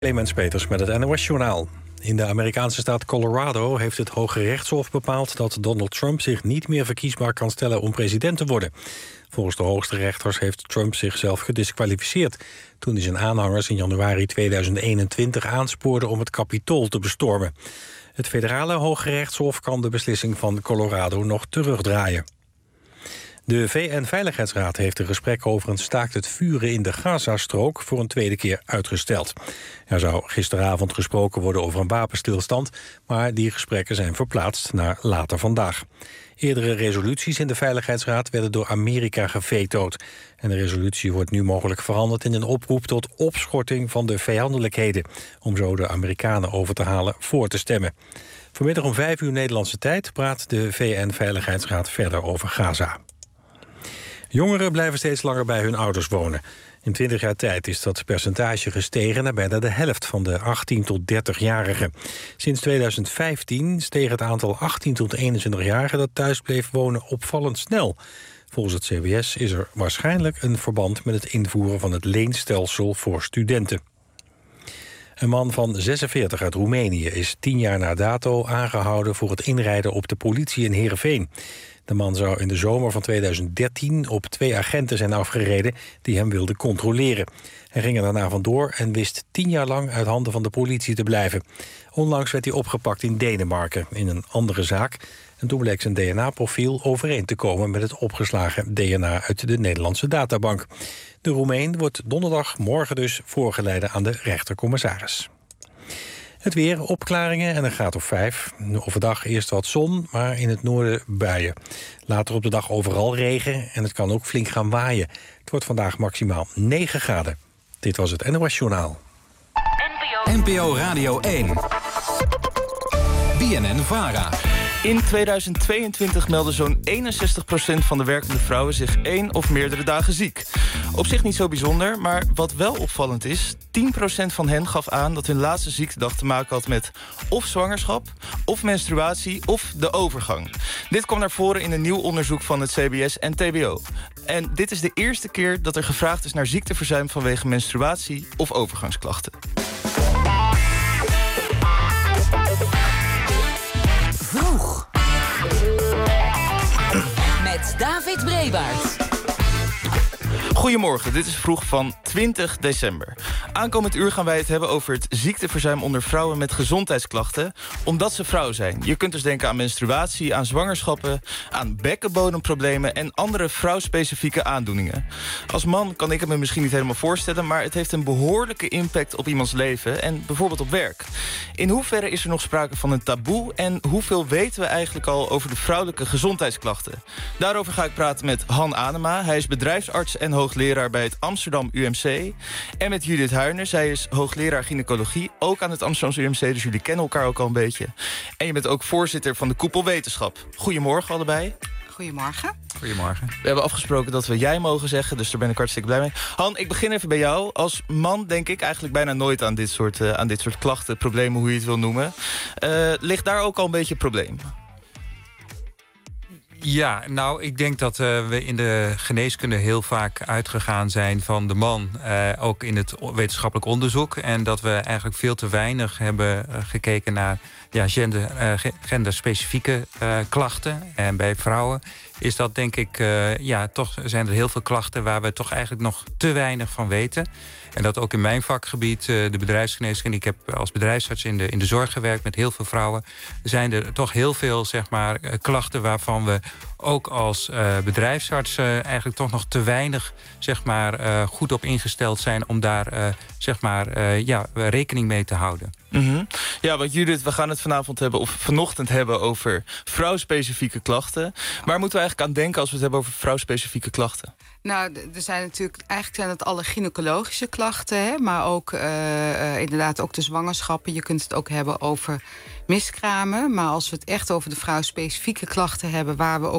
Clemens Peters met het NOS-journaal. In de Amerikaanse staat Colorado heeft het Hoge Rechtshof bepaald dat Donald Trump zich niet meer verkiesbaar kan stellen om president te worden. Volgens de hoogste rechters heeft Trump zichzelf gediskwalificeerd toen hij zijn aanhangers in januari 2021 aanspoorde om het Capitool te bestormen. Het federale Hoge Rechtshof kan de beslissing van Colorado nog terugdraaien. De VN-veiligheidsraad heeft een gesprek over een staakt het vuren in de Gazastrook voor een tweede keer uitgesteld. Er zou gisteravond gesproken worden over een wapenstilstand, maar die gesprekken zijn verplaatst naar later vandaag. Eerdere resoluties in de Veiligheidsraad werden door Amerika gevetood. En de resolutie wordt nu mogelijk veranderd in een oproep tot opschorting van de vijandelijkheden, om zo de Amerikanen over te halen voor te stemmen. Vanmiddag om 5 uur Nederlandse tijd praat de VN-veiligheidsraad verder over Gaza. Jongeren blijven steeds langer bij hun ouders wonen. In 20 jaar tijd is dat percentage gestegen naar bijna de helft van de 18 tot 30-jarigen. Sinds 2015 steeg het aantal 18 tot 21-jarigen dat thuis bleef wonen opvallend snel. Volgens het CBS is er waarschijnlijk een verband met het invoeren van het leenstelsel voor studenten. Een man van 46 uit Roemenië is 10 jaar na dato aangehouden voor het inrijden op de politie in Heerenveen. De man zou in de zomer van 2013 op 2 agenten zijn afgereden die hem wilden controleren. Hij ging er daarna vandoor en wist 10 jaar lang uit handen van de politie te blijven. Onlangs werd hij opgepakt in Denemarken in een andere zaak. En toen bleek zijn DNA-profiel overeen te komen met het opgeslagen DNA uit de Nederlandse databank. De Roemeen wordt donderdag, morgen dus, voorgeleid aan de rechtercommissaris. Het weer, opklaringen en een graad of 5. Overdag eerst wat zon, maar in het noorden buien. Later op de dag overal regen en het kan ook flink gaan waaien. Het wordt vandaag maximaal 9 graden. Dit was het NOS Journaal. NPO Radio 1. BNN-VARA. In 2022 meldde zo'n 61% van de werkende vrouwen zich 1 of meerdere dagen ziek. Op zich niet zo bijzonder, maar wat wel opvallend is, 10% van hen gaf aan dat hun laatste ziektedag te maken had met of zwangerschap, of menstruatie, of de overgang. Dit kwam naar voren in een nieuw onderzoek van het CBS en TBO. En dit is de eerste keer dat er gevraagd is naar ziekteverzuim vanwege menstruatie of overgangsklachten. Vroeg. Met David Brebaert. Goedemorgen, dit is Vroeg van 20 december. Aankomend uur gaan wij het hebben over het ziekteverzuim onder vrouwen met gezondheidsklachten, omdat ze vrouw zijn. Je kunt dus denken aan menstruatie, aan zwangerschappen, aan bekkenbodemproblemen en andere vrouwspecifieke aandoeningen. Als man kan ik het me misschien niet helemaal voorstellen, maar het heeft een behoorlijke impact op iemands leven en bijvoorbeeld op werk. In hoeverre is er nog sprake van een taboe en hoeveel weten we eigenlijk al over de vrouwelijke gezondheidsklachten? Daarover ga ik praten met Han Anema. Hij is bedrijfsarts en hoogleraar bij het Amsterdam UMC. En met Judith Huijner. Zij is hoogleraar gynaecologie, ook aan het Amsterdamse UMC. Dus jullie kennen elkaar ook al een beetje. En je bent ook voorzitter van de Koepel Wetenschap. Goedemorgen allebei. Goedemorgen. Goedemorgen. We hebben afgesproken dat we jij mogen zeggen, dus daar ben ik hartstikke blij mee. Han, ik begin even bij jou. Als man denk ik eigenlijk bijna nooit aan dit soort klachten, problemen, hoe je het wil noemen. Ligt daar ook al een beetje een probleem? Ja, nou, ik denk dat we in de geneeskunde heel vaak uitgegaan zijn van de man. Ook in het wetenschappelijk onderzoek. En dat we eigenlijk veel te weinig hebben gekeken naar genderspecifieke klachten. En bij vrouwen is dat denk ik, toch zijn er heel veel klachten waar we toch eigenlijk nog te weinig van weten. En dat ook in mijn vakgebied, de bedrijfsgeneeskunde. Ik heb als bedrijfsarts in de zorg gewerkt met heel veel vrouwen. Zijn er toch heel veel klachten waarvan we ook als bedrijfsarts eigenlijk toch nog te weinig goed op ingesteld zijn om daar rekening mee te houden. Mm-hmm. Ja, want Judith, we gaan het vanochtend hebben over vrouwspecifieke klachten. Waar moeten we eigenlijk aan denken als we het hebben over vrouwspecifieke klachten? Nou, er zijn natuurlijk, eigenlijk zijn het alle gynaecologische klachten, hè, maar ook inderdaad ook de zwangerschappen. Je kunt het ook hebben over miskramen. Maar als we het echt over de vrouwspecifieke klachten hebben, waar we ook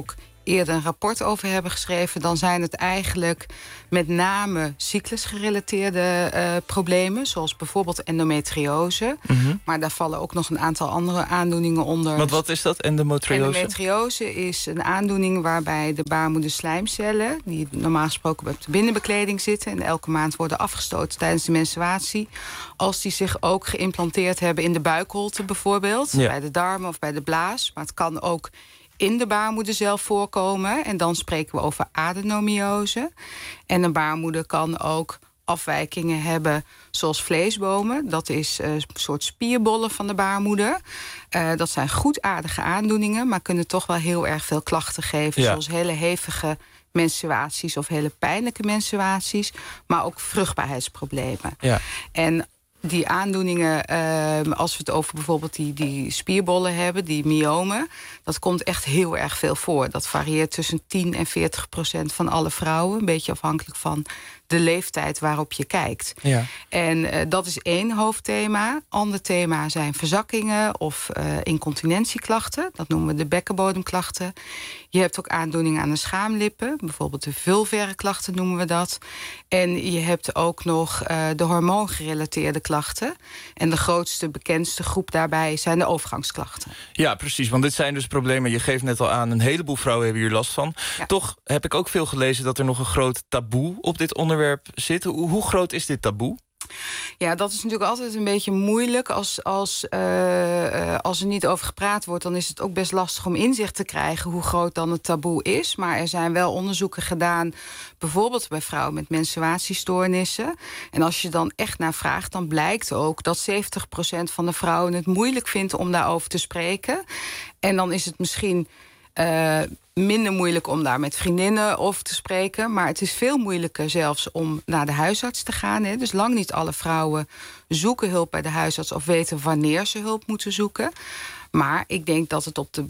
eerder een rapport over hebben geschreven, dan zijn het eigenlijk met name cyclusgerelateerde problemen, zoals bijvoorbeeld endometriose. Maar daar vallen ook nog een aantal andere aandoeningen onder. Want wat is dat, endometriose? Endometriose is een aandoening waarbij de baarmoederslijmcellen, die normaal gesproken op de binnenbekleding zitten en elke maand worden afgestoten tijdens de menstruatie, als die zich ook geïmplanteerd hebben in de buikholte bijvoorbeeld, bij de darmen of bij de blaas. Maar het kan ook in de baarmoeder zelf voorkomen. En dan spreken we over adenomiose. En een baarmoeder kan ook afwijkingen hebben zoals vleesbomen. Dat is een soort spierbollen van de baarmoeder. Dat zijn goedaardige aandoeningen, maar kunnen toch wel heel erg veel klachten geven. Zoals hele hevige menstruaties of hele pijnlijke menstruaties. Maar ook vruchtbaarheidsproblemen. Ja. En die aandoeningen, als we het over bijvoorbeeld die spierbollen hebben, die myomen, dat komt echt heel erg veel voor. Dat varieert tussen 10% en 40% van alle vrouwen. Een beetje afhankelijk van de leeftijd waarop je kijkt. Ja. En dat is één hoofdthema. Ander thema zijn verzakkingen of incontinentieklachten. Dat noemen we de bekkenbodemklachten. Je hebt ook aandoeningen aan de schaamlippen. Bijvoorbeeld de vulvaire klachten noemen we dat. En je hebt ook nog de hormoongerelateerde klachten. En de grootste, bekendste groep daarbij zijn de overgangsklachten. Ja, precies. Want dit zijn dus problemen, je geeft net al aan, een heleboel vrouwen hebben hier last van. Ja. Toch heb ik ook veel gelezen dat er nog een groot taboe op dit onderwerp zit. Hoe groot is dit taboe? Ja, dat is natuurlijk altijd een beetje moeilijk. Als er niet over gepraat wordt, dan is het ook best lastig om inzicht te krijgen hoe groot dan het taboe is. Maar er zijn wel onderzoeken gedaan, bijvoorbeeld bij vrouwen met menstruatiestoornissen. En als je dan echt naar vraagt, dan blijkt ook dat 70% van de vrouwen het moeilijk vindt om daarover te spreken. En dan is het misschien minder moeilijk om daar met vriendinnen over te spreken. Maar het is veel moeilijker zelfs om naar de huisarts te gaan. Hè. Dus lang niet alle vrouwen zoeken hulp bij de huisarts of weten wanneer ze hulp moeten zoeken. Maar ik denk dat het op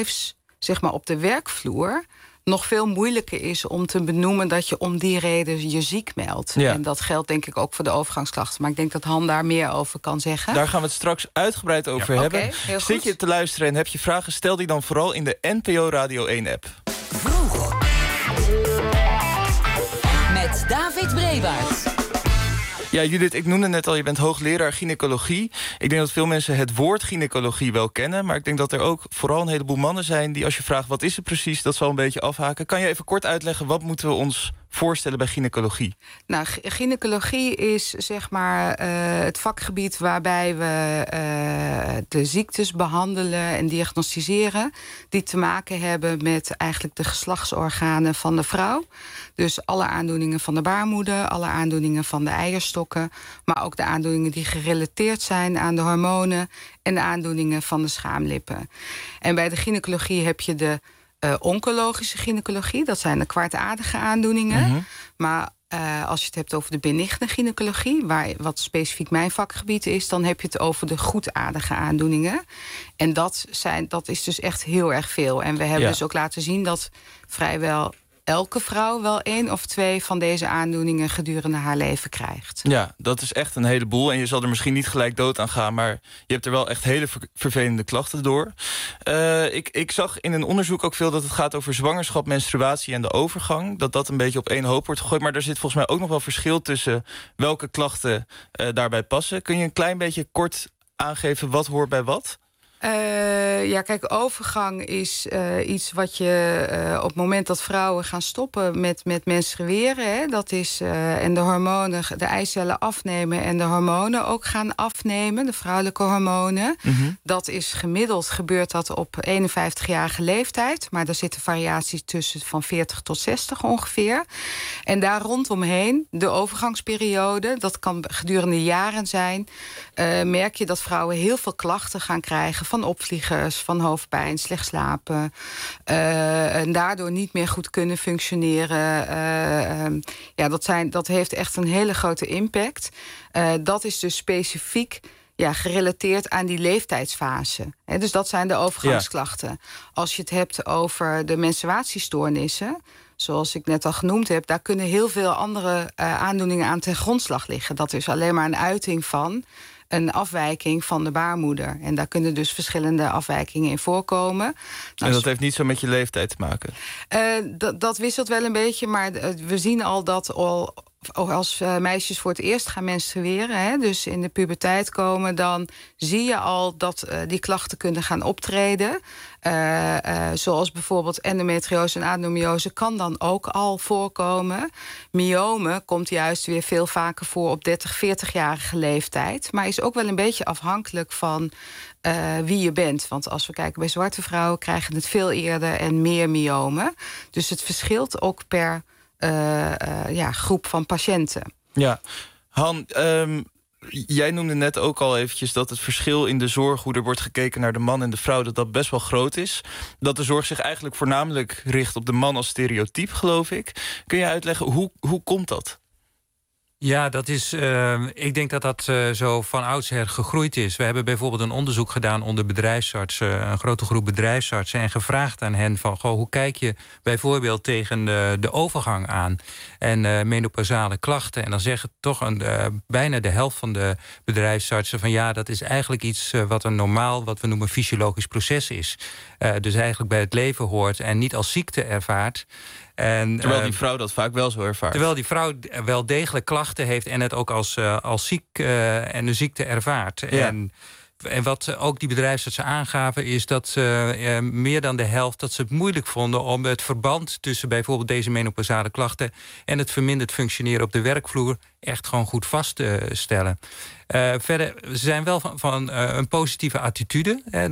de op de werkvloer nog veel moeilijker is om te benoemen dat je om die reden je ziek meldt. Ja. En dat geldt denk ik ook voor de overgangsklachten. Maar ik denk dat Han daar meer over kan zeggen. Daar gaan we het straks uitgebreid over hebben. Okay, zit je te luisteren en heb je vragen, stel die dan vooral in de NPO Radio 1-app. Vroeg. Met David Brebaert. Ja, Judith, ik noemde net al, je bent hoogleraar gynaecologie. Ik denk dat veel mensen het woord gynaecologie wel kennen, maar ik denk dat er ook vooral een heleboel mannen zijn die, als je vraagt wat is het precies, dat zal een beetje afhaken. Kan je even kort uitleggen, wat moeten we ons voorstellen bij gynaecologie? Nou, gynaecologie is het vakgebied waarbij we de ziektes behandelen en diagnosticeren die te maken hebben met eigenlijk de geslachtsorganen van de vrouw. Dus alle aandoeningen van de baarmoeder, alle aandoeningen van de eierstokken, maar ook de aandoeningen die gerelateerd zijn aan de hormonen en de aandoeningen van de schaamlippen. En bij de gynaecologie heb je de oncologische gynaecologie, dat zijn de kwaadaardige aandoeningen. Mm-hmm. Maar als je het hebt over de benigne gynaecologie, wat specifiek mijn vakgebied is, dan heb je het over de goedaardige aandoeningen. En dat is dus echt heel erg veel. En we hebben dus ook laten zien dat vrijwel elke vrouw wel 1 of 2 van deze aandoeningen gedurende haar leven krijgt. Ja, dat is echt een heleboel. En je zal er misschien niet gelijk dood aan gaan, maar je hebt er wel echt hele vervelende klachten door. Ik zag in een onderzoek ook veel dat het gaat over zwangerschap, menstruatie en de overgang. Dat een beetje op één hoop wordt gegooid. Maar er zit volgens mij ook nog wel verschil tussen welke klachten daarbij passen. Kun je een klein beetje kort aangeven wat hoort bij wat? Kijk, overgang is iets wat je op het moment dat vrouwen gaan stoppen met menstrueren, hè, dat is en de hormonen, de eicellen afnemen en de hormonen ook gaan afnemen, de vrouwelijke hormonen. Mm-hmm. Dat is gemiddeld, gebeurt dat op 51-jarige leeftijd, maar er zitten variaties tussen van 40 tot 60 ongeveer. En daar rondomheen, de overgangsperiode, dat kan gedurende jaren zijn, merk je dat vrouwen heel veel klachten gaan krijgen van opvliegers, van hoofdpijn, slecht slapen, en daardoor niet meer goed kunnen functioneren. Dat heeft echt een hele grote impact. Dat is dus specifiek gerelateerd aan die leeftijdsfase. Dus dat zijn de overgangsklachten. Ja. Als je het hebt over de menstruatiestoornissen, zoals ik net al genoemd heb, daar kunnen heel veel andere aandoeningen aan ten grondslag liggen. Dat is alleen maar een uiting van een afwijking van de baarmoeder. En daar kunnen dus verschillende afwijkingen in voorkomen. En dat heeft niet zo met je leeftijd te maken? Dat wisselt wel een beetje, maar we zien al dat als meisjes voor het eerst gaan menstrueren, hè, dus in de puberteit komen, dan zie je al dat die klachten kunnen gaan optreden. Zoals bijvoorbeeld endometriose en adenomiose kan dan ook al voorkomen. Myome komt juist weer veel vaker voor op 30, 40-jarige leeftijd. Maar is ook wel een beetje afhankelijk van wie je bent. Want als we kijken bij zwarte vrouwen krijgen het veel eerder en meer myome. Dus het verschilt ook per groep van patiënten. Ja, Han, jij noemde net ook al eventjes dat het verschil in de zorg, hoe er wordt gekeken naar de man en de vrouw, dat best wel groot is. Dat de zorg zich eigenlijk voornamelijk richt op de man als stereotype, geloof ik. Kun je uitleggen, hoe komt dat? Ja, dat is. Ik denk dat dat zo van oudsher gegroeid is. We hebben bijvoorbeeld een onderzoek gedaan onder bedrijfsartsen, een grote groep bedrijfsartsen, en gevraagd aan hen van, hoe kijk je bijvoorbeeld tegen de overgang aan en menopausale klachten? En dan zeggen toch bijna de helft van de bedrijfsartsen van ja, dat is eigenlijk iets wat een normaal, wat we noemen fysiologisch proces is. Dus eigenlijk bij het leven hoort en niet als ziekte ervaart. Terwijl die vrouw dat vaak wel zo ervaart. Terwijl die vrouw wel degelijk klachten heeft en het ook als ziek en een ziekte ervaart. Ja. En wat ook die bedrijfsartsen aangaven is dat meer dan de helft dat ze het moeilijk vonden om het verband tussen bijvoorbeeld deze menopausale klachten en het verminderd functioneren op de werkvloer echt gewoon goed vast te stellen. Verder, ze zijn wel van een positieve attitude, hè,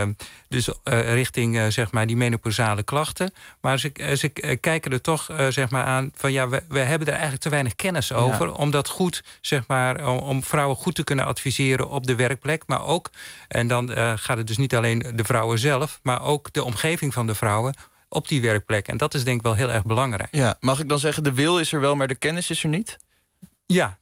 dus richting zeg maar die menopausale klachten. Maar ze kijken er toch zeg maar aan van ja, we hebben er eigenlijk te weinig kennis over om dat goed, zeg maar, om vrouwen goed te kunnen adviseren op de werkplek, maar ook, en dan gaat het dus niet alleen de vrouwen zelf, maar ook de omgeving van de vrouwen op die werkplek. En dat is denk ik wel heel erg belangrijk. Ja, mag ik dan zeggen, de wil is er wel, maar de kennis is er niet? Ja,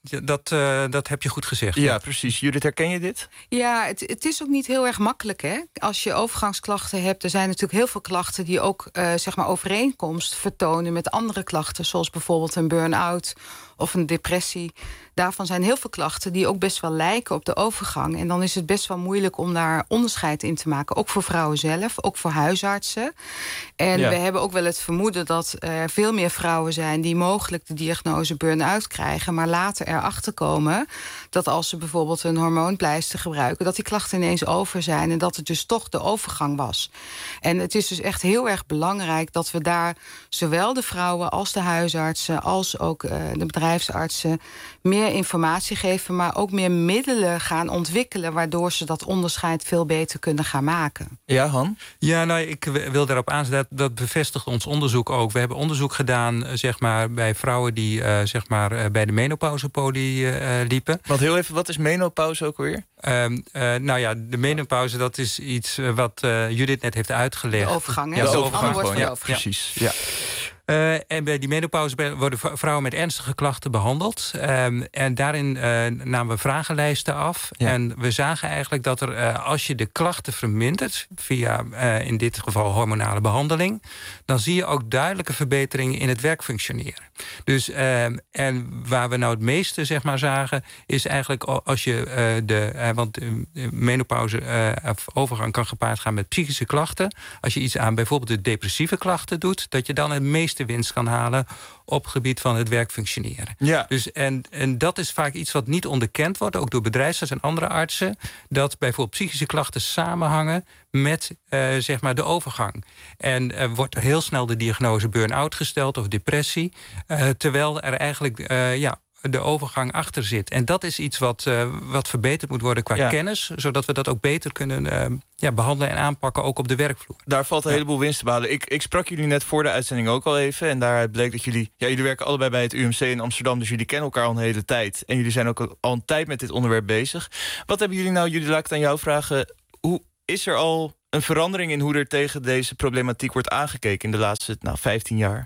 dat heb je goed gezegd. Ja, precies. Judith, herken je dit? Ja, het is ook niet heel erg makkelijk, hè? Als je overgangsklachten hebt, er zijn natuurlijk heel veel klachten die ook zeg maar overeenkomst vertonen met andere klachten, zoals bijvoorbeeld een burn-out of een depressie. Daarvan zijn heel veel klachten die ook best wel lijken op de overgang. En dan is het best wel moeilijk om daar onderscheid in te maken. Ook voor vrouwen zelf, ook voor huisartsen. En we hebben ook wel het vermoeden dat er veel meer vrouwen zijn die mogelijk de diagnose burn-out krijgen, maar later erachter komen dat als ze bijvoorbeeld een hormoonpleister gebruiken, dat die klachten ineens over zijn en dat het dus toch de overgang was. En het is dus echt heel erg belangrijk dat we daar zowel de vrouwen als de huisartsen als ook de bedrijfsartsen meer informatie geven, maar ook meer middelen gaan ontwikkelen, waardoor ze dat onderscheid veel beter kunnen gaan maken. Ja, Han? Ja, nou, ik wil daarop aanzetten, dat bevestigt ons onderzoek ook. We hebben onderzoek gedaan zeg maar, bij vrouwen die zeg maar, bij de menopausepolie liepen. Want heel even, wat is menopauze ook alweer? Nou ja, de menopauze, dat is iets wat Judith net heeft uitgelegd. De overgang, hè? Ja, de overgang gewoon. Ja, precies. Ja. En bij die menopauze worden vrouwen met ernstige klachten behandeld. En daarin namen we vragenlijsten af. Ja. En we zagen eigenlijk dat er, als je de klachten vermindert via in dit geval hormonale behandeling, dan zie je ook duidelijke verbeteringen in het werkfunctioneren. Dus, en waar we nou het meeste zeg maar zagen, is eigenlijk als je want menopauze of overgang kan gepaard gaan met psychische klachten. Als je iets aan bijvoorbeeld de depressieve klachten doet, dat je dan het meeste winst kan halen op het gebied van het werkfunctioneren. Ja. Dus, en dat is vaak iets wat niet onderkend wordt, ook door bedrijfsartsen en andere artsen, dat bijvoorbeeld psychische klachten samenhangen met zeg maar de overgang. En wordt er heel snel de diagnose burn-out gesteld of depressie, terwijl er eigenlijk de overgang achter zit. En dat is iets wat verbeterd moet worden qua kennis, zodat we dat ook beter kunnen behandelen en aanpakken, ook op de werkvloer. Daar valt een heleboel winst te behalen. Ik sprak jullie net voor de uitzending ook al even, en daaruit bleek dat jullie werken allebei bij het UMC in Amsterdam, dus jullie kennen elkaar al een hele tijd. En jullie zijn ook al een tijd met dit onderwerp bezig. Wat hebben jullie nou, laat ik het aan jou vragen, hoe is er al een verandering in hoe er tegen deze problematiek wordt aangekeken in de laatste 15 jaar?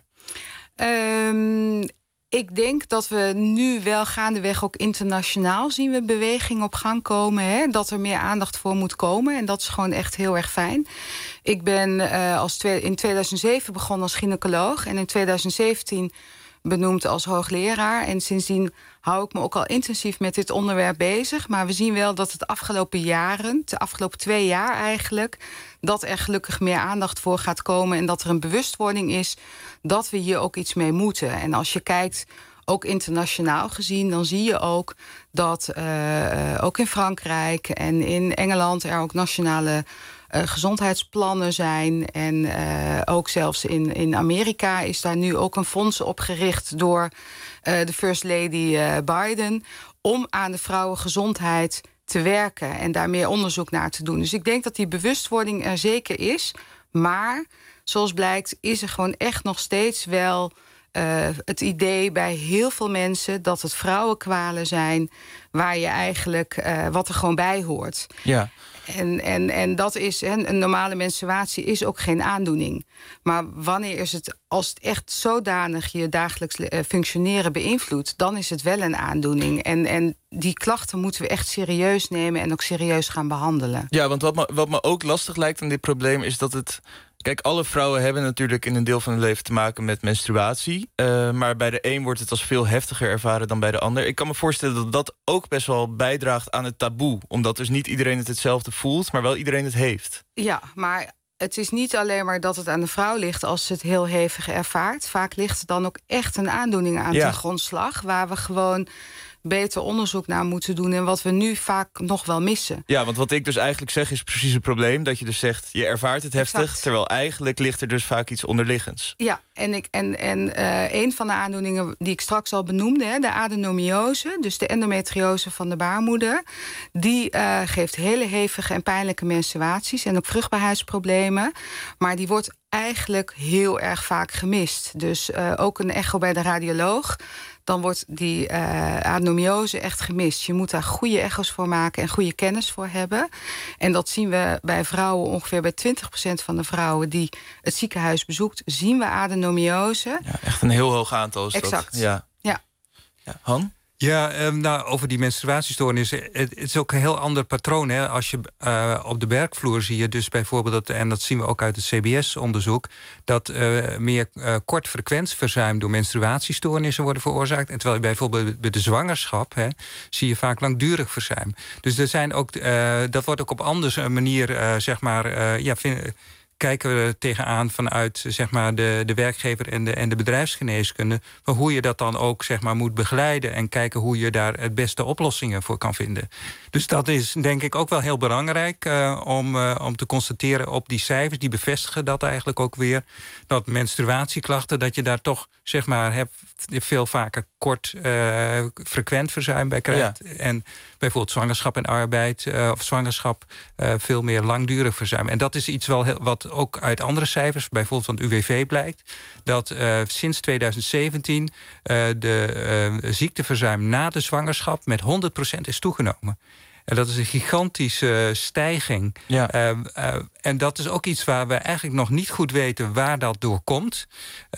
Ik denk dat we nu wel gaandeweg ook internationaal zien we beweging op gang komen. Hè? Dat er meer aandacht voor moet komen. En dat is gewoon echt heel erg fijn. Ik ben in 2007 begonnen als gynaecoloog. En in 2017 benoemd als hoogleraar. En sindsdien hou ik me ook al intensief met dit onderwerp bezig. Maar we zien wel dat het afgelopen jaren, de afgelopen 2 jaar eigenlijk, dat er gelukkig meer aandacht voor gaat komen en dat er een bewustwording is dat we hier ook iets mee moeten. En als je kijkt, ook internationaal gezien, dan zie je ook dat ook in Frankrijk en in Engeland er ook nationale gezondheidsplannen zijn. En ook zelfs in Amerika is daar nu ook een fonds opgericht door de First Lady Biden om aan de vrouwengezondheid te werken en daar meer onderzoek naar te doen. Dus ik denk dat die bewustwording er zeker is. Maar zoals blijkt is er gewoon echt nog steeds wel het idee bij heel veel mensen dat het vrouwenkwalen zijn waar je eigenlijk wat er gewoon bij hoort. Ja. En dat is, een normale menstruatie is ook geen aandoening. Maar wanneer is het, als het echt zodanig je dagelijks functioneren beïnvloedt, dan is het wel een aandoening. En die klachten moeten we echt serieus nemen en ook serieus gaan behandelen. Ja, want wat me ook lastig lijkt aan dit probleem is dat het... Kijk, alle vrouwen hebben natuurlijk in een deel van hun leven te maken met menstruatie. Maar bij de een wordt het als veel heftiger ervaren dan bij de ander. Ik kan me voorstellen dat dat ook best wel bijdraagt aan het taboe. Omdat dus niet iedereen het hetzelfde voelt, maar wel iedereen het heeft. Ja, maar het is niet alleen maar dat het aan de vrouw ligt als ze het heel hevig ervaart. Vaak ligt er dan ook echt een aandoening aan ten grondslag, waar we gewoon beter onderzoek naar moeten doen en wat we nu vaak nog wel missen. Ja, want wat ik dus eigenlijk zeg is precies het probleem. Dat je dus zegt, je ervaart het heftig, exact, terwijl eigenlijk ligt er dus vaak iets onderliggends. Ja, en een van de aandoeningen die ik straks al benoemde, de adenomiose, dus de endometriose van de baarmoeder, die geeft hele hevige en pijnlijke menstruaties en ook vruchtbaarheidsproblemen. Maar die wordt eigenlijk heel erg vaak gemist. Dus ook een echo bij de radioloog, dan wordt die adenomiose echt gemist. Je moet daar goede echo's voor maken en goede kennis voor hebben. En dat zien we bij vrouwen, ongeveer bij 20% van de vrouwen die het ziekenhuis bezoekt, zien we adenomiose. Ja, echt een heel hoog aantal is exact. Dat. Ja. Han? Ja, over die menstruatiestoornis. Het is ook een heel ander patroon. Hè? Als je op de werkvloer zie je dus bijvoorbeeld, en dat zien we ook uit het CBS-onderzoek, dat meer kortfrequent verzuim door menstruatiestoornissen worden veroorzaakt. En terwijl je bijvoorbeeld bij de zwangerschap zie je vaak langdurig verzuim. Dus er zijn ook, dat wordt ook op andere manier, kijken we tegenaan vanuit zeg maar, de werkgever en de bedrijfsgeneeskunde, maar hoe je dat dan ook zeg maar, moet begeleiden en kijken hoe je daar het beste oplossingen voor kan vinden. Dus dat is denk ik ook wel heel belangrijk om te constateren op die cijfers. Die bevestigen dat eigenlijk ook weer. Dat menstruatieklachten, dat je daar toch zeg maar, veel vaker kort frequent verzuim bij krijgt. Ja. En bijvoorbeeld zwangerschap en arbeid of zwangerschap veel meer langdurig verzuim. En dat is iets wel wat ook uit andere cijfers, bijvoorbeeld van het UWV blijkt, dat sinds 2017 de ziekteverzuim na de zwangerschap met 100% is toegenomen. En dat is een gigantische stijging. Ja. En dat is ook iets waar we eigenlijk nog niet goed weten waar dat door komt.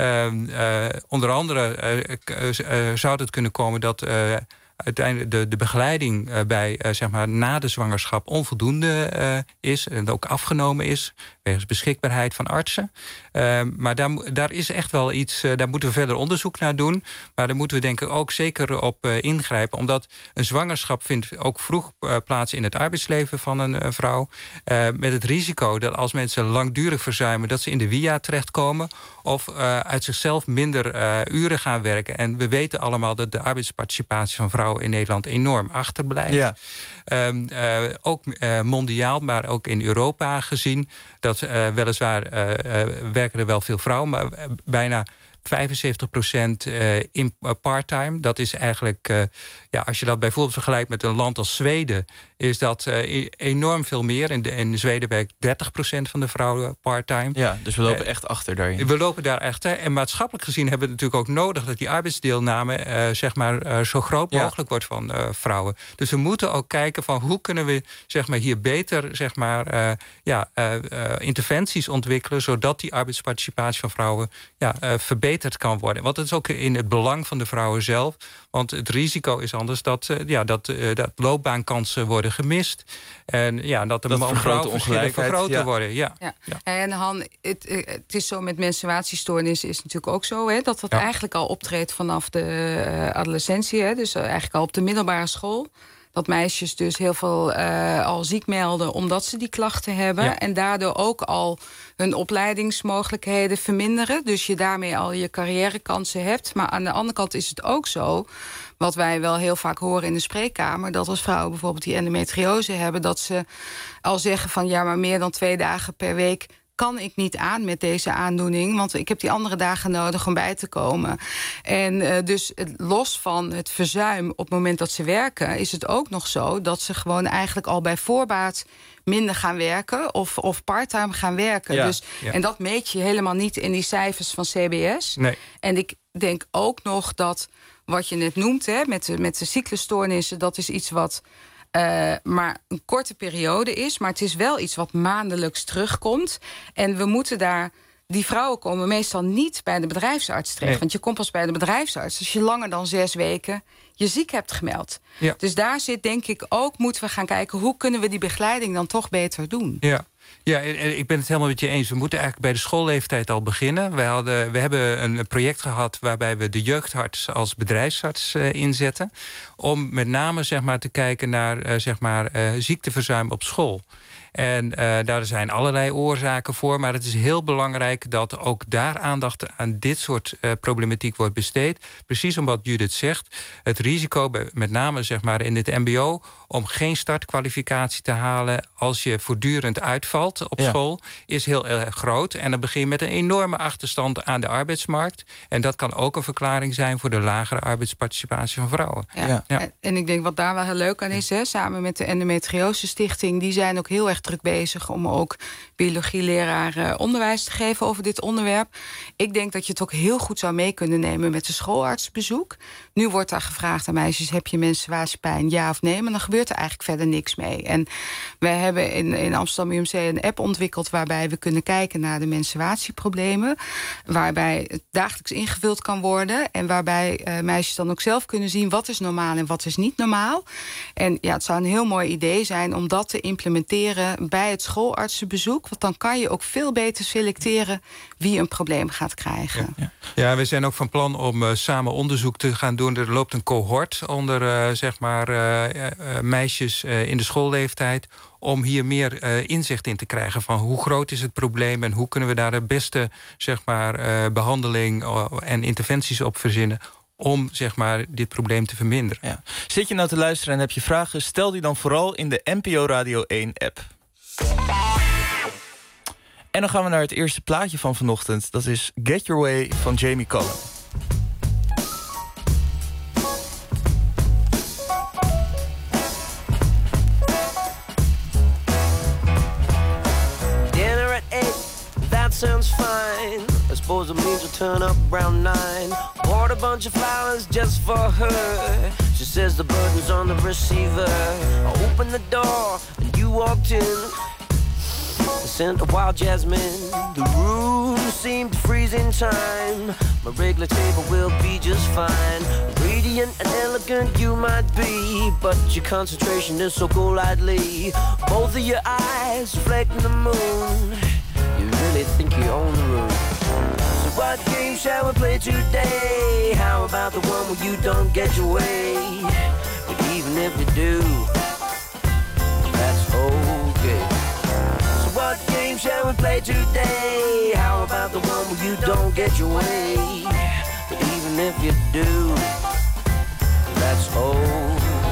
Onder andere zou het kunnen komen dat uiteindelijk de begeleiding bij zeg maar, na de zwangerschap onvoldoende is en ook afgenomen is wegens beschikbaarheid van artsen. Maar daar is echt wel iets, daar moeten we verder onderzoek naar doen. Maar daar moeten we denk ik ook zeker op ingrijpen. Omdat een zwangerschap vindt ook vroeg plaats in het arbeidsleven van een vrouw. Met het risico dat als mensen langdurig verzuimen, dat ze in de WIA terechtkomen of uit zichzelf minder uren gaan werken. En we weten allemaal dat de arbeidsparticipatie van vrouwen in Nederland enorm achterblijft. Ja. Ook mondiaal, maar ook in Europa gezien. Dat weliswaar werken er wel veel vrouwen, maar bijna 75% in parttime. Dat is eigenlijk, als je dat bijvoorbeeld vergelijkt met een land als Zweden, is dat enorm veel meer. In Zweden werkt 30% van de vrouwen parttime. Ja, dus we lopen echt achter daarin. We lopen daar echt. En maatschappelijk gezien hebben we het natuurlijk ook nodig dat die arbeidsdeelname zeg maar, zo groot mogelijk wordt van vrouwen. Dus we moeten ook kijken van hoe kunnen we zeg maar, hier beter zeg maar, interventies ontwikkelen, zodat die arbeidsparticipatie van vrouwen verbeterd kan worden. Want het is ook in het belang van de vrouwen zelf. Want het risico is anders dat loopbaankansen worden worden gemist. En ja, dat de man-vrouw verschillen vergroter worden. Ja. En Han, het is zo met menstruatiestoornissen is natuurlijk ook zo, hè, dat eigenlijk al optreedt vanaf de adolescentie. Hè, dus eigenlijk al op de middelbare school. Dat meisjes dus heel veel al ziek melden omdat ze die klachten hebben. Ja. En daardoor ook al hun opleidingsmogelijkheden verminderen. Dus je daarmee al je carrièrekansen hebt. Maar aan de andere kant is het ook zo, wat wij wel heel vaak horen in de spreekkamer, dat als vrouwen bijvoorbeeld die endometriose hebben, dat ze al zeggen van ja, maar meer dan 2 dagen per week kan ik niet aan met deze aandoening, want ik heb die andere dagen nodig om bij te komen. En dus los van het verzuim op het moment dat ze werken, is het ook nog zo dat ze gewoon eigenlijk al bij voorbaat minder gaan werken of parttime gaan werken. Ja, dus, ja. En dat meet je helemaal niet in die cijfers van CBS. Nee. En ik denk ook nog dat wat je net noemt, hè, met de cyclusstoornissen, dat is iets wat maar een korte periode is. Maar het is wel iets wat maandelijks terugkomt. En we moeten daar... Die vrouwen komen meestal niet bij de bedrijfsarts terecht. Nee. Want je komt pas bij de bedrijfsarts als je langer dan 6 weken je ziek hebt gemeld. Ja. Dus daar zit denk ik ook, moeten we gaan kijken, hoe kunnen we die begeleiding dan toch beter doen? Ja, ik ben het helemaal met je eens. We moeten eigenlijk bij de schoolleeftijd al beginnen. We hebben een project gehad waarbij we de jeugdarts als bedrijfsarts inzetten. Om met name zeg maar, te kijken naar ziekteverzuim op school. En daar zijn allerlei oorzaken voor. Maar het is heel belangrijk dat ook daar aandacht aan dit soort problematiek wordt besteed. Precies omdat Judith zegt, het risico, met name zeg maar in het mbo, om geen startkwalificatie te halen als je voortdurend uitvalt op school, is heel erg groot. En dan begin je met een enorme achterstand aan de arbeidsmarkt. En dat kan ook een verklaring zijn voor de lagere arbeidsparticipatie van vrouwen. Ja. En ik denk wat daar wel heel leuk aan is, hè, samen met de Endometriose Stichting, die zijn ook heel erg druk bezig om ook biologieleraren onderwijs te geven over dit onderwerp. Ik denk dat je het ook heel goed zou mee kunnen nemen met de schoolartsbezoek. Nu wordt daar gevraagd aan meisjes, heb je menstruatiepijn, ja of nee? Maar dan gebeurt er eigenlijk verder niks mee. En wij hebben in Amsterdam UMC een app ontwikkeld waarbij we kunnen kijken naar de menstruatieproblemen, waarbij het dagelijks ingevuld kan worden en waarbij meisjes dan ook zelf kunnen zien wat is normaal en wat is niet normaal. En ja, het zou een heel mooi idee zijn om dat te implementeren bij het schoolartsenbezoek, want dan kan je ook veel beter selecteren wie een probleem gaat krijgen. Ja, we zijn ook van plan om samen onderzoek te gaan doen. Er loopt een cohort onder meisjes in de schoolleeftijd om hier meer inzicht in te krijgen van hoe groot is het probleem en hoe kunnen we daar de beste behandeling en interventies op verzinnen om dit probleem te verminderen. Ja. Zit je nou te luisteren en heb je vragen? Stel die dan vooral in de NPO Radio 1 app. En dan gaan we naar het eerste plaatje van vanochtend. Dat is Get Your Way van Jamie Cullum. Dinner at 8, that sounds fine. I suppose it means we'll turn up around 9. Bought a bunch of flowers just for her. She says the burden's on the receiver. I opened the door and you walked in. The scent of wild jasmine. The room seemed to freeze in time. My regular table will be just fine. Radiant and elegant you might be, but your concentration is so golightly. Both of your eyes reflecting the moon. You really think you own the room. So what game shall we play today? How about the one where you don't get your way? But even if you do, that's okay. So what game shall we play today? How about the one where you don't get your way? But even if you do, that's okay.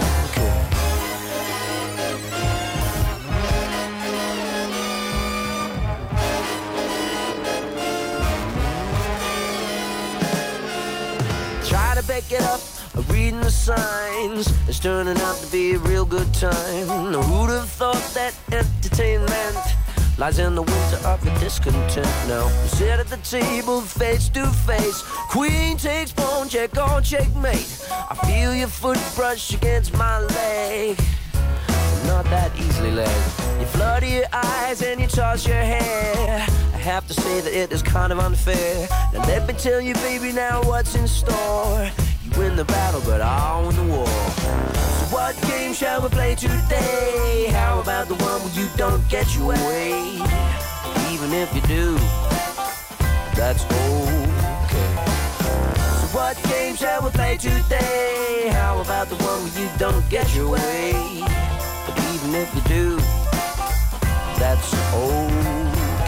Try to back it up, reading the signs. It's turning out to be a real good time. Who'd have thought that entertainment lies in the winter of your discontent? Now we sit at the table face to face. Queen takes pawn, check on checkmate. I feel your foot brush against my leg. Not that easily led. You flutter your eyes and you toss your hair. I have to say that it is kind of unfair. Now let me tell you, baby, now what's in store. You win the battle, but I win the war. So what game shall we play today? How about the one where you don't get your way? Even if you do, that's okay. So what game shall we play today? How about the one where you don't get your way? But even if you do, that's okay.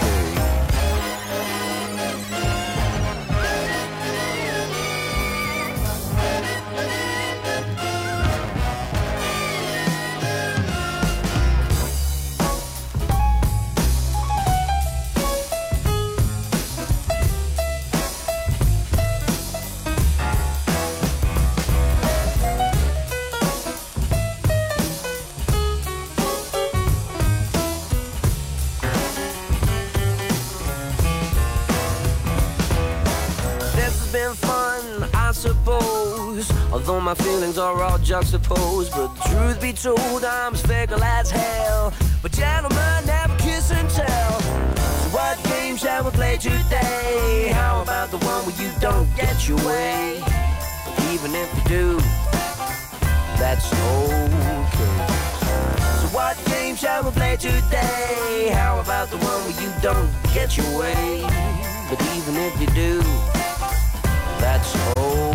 Suppose, although my feelings are all juxtaposed, but truth be told, I'm as fickle as hell. But gentlemen, never kiss and tell. So what game shall we play today? How about the one where you don't get your way? But even if you do, that's okay. So what game shall we play today? How about the one where you don't get your way? But even if you do, that's okay.